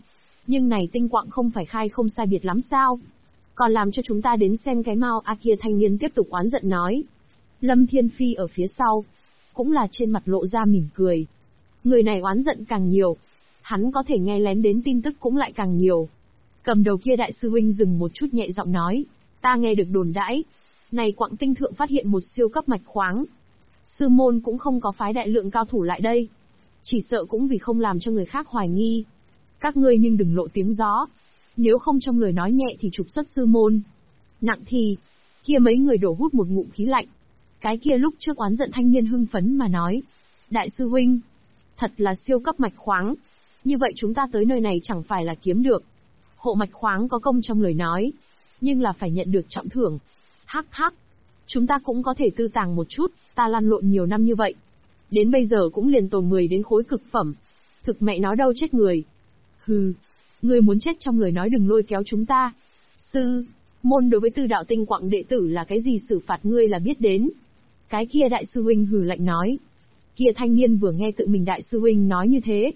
Nhưng này tinh quạng không phải khai không sai biệt lắm sao? Còn làm cho chúng ta đến xem cái mau a kia thanh niên tiếp tục oán giận nói. Lâm Thiên Phi ở phía sau, cũng là trên mặt lộ ra mỉm cười. Người này oán giận càng nhiều, hắn có thể nghe lén đến tin tức cũng lại càng nhiều. Cầm đầu kia đại sư huynh dừng một chút nhẹ giọng nói, ta nghe được đồn đãi, này quặng tinh thượng phát hiện một siêu cấp mạch khoáng. Sư môn cũng không có phái đại lượng cao thủ lại đây. Chỉ sợ cũng vì không làm cho người khác hoài nghi. Các ngươi nhưng đừng lộ tiếng gió. Nếu không trong lời nói nhẹ thì trục xuất sư môn. Nặng thì, kia mấy người đổ hút một ngụm khí lạnh. Cái kia lúc trước oán giận thanh niên hưng phấn mà nói. Đại sư huynh, thật là siêu cấp mạch khoáng. Như vậy chúng ta tới nơi này chẳng phải là kiếm được. Hộ mạch khoáng có công trong lời nói. Nhưng là phải nhận được trọng thưởng. Hắc hắc. Chúng ta cũng có thể tư tàng một chút, ta lăn lộn nhiều năm như vậy. Đến bây giờ cũng liền tồn 10 đến khối cực phẩm. Thực mẹ nói đâu chết người. Hừ, ngươi muốn chết trong lời nói đừng lôi kéo chúng ta. Sư, môn đối với tư đạo tinh quạng đệ tử là cái gì xử phạt ngươi là biết đến. Cái kia đại sư huynh hừ lạnh nói. Kia thanh niên vừa nghe tự mình đại sư huynh nói như thế,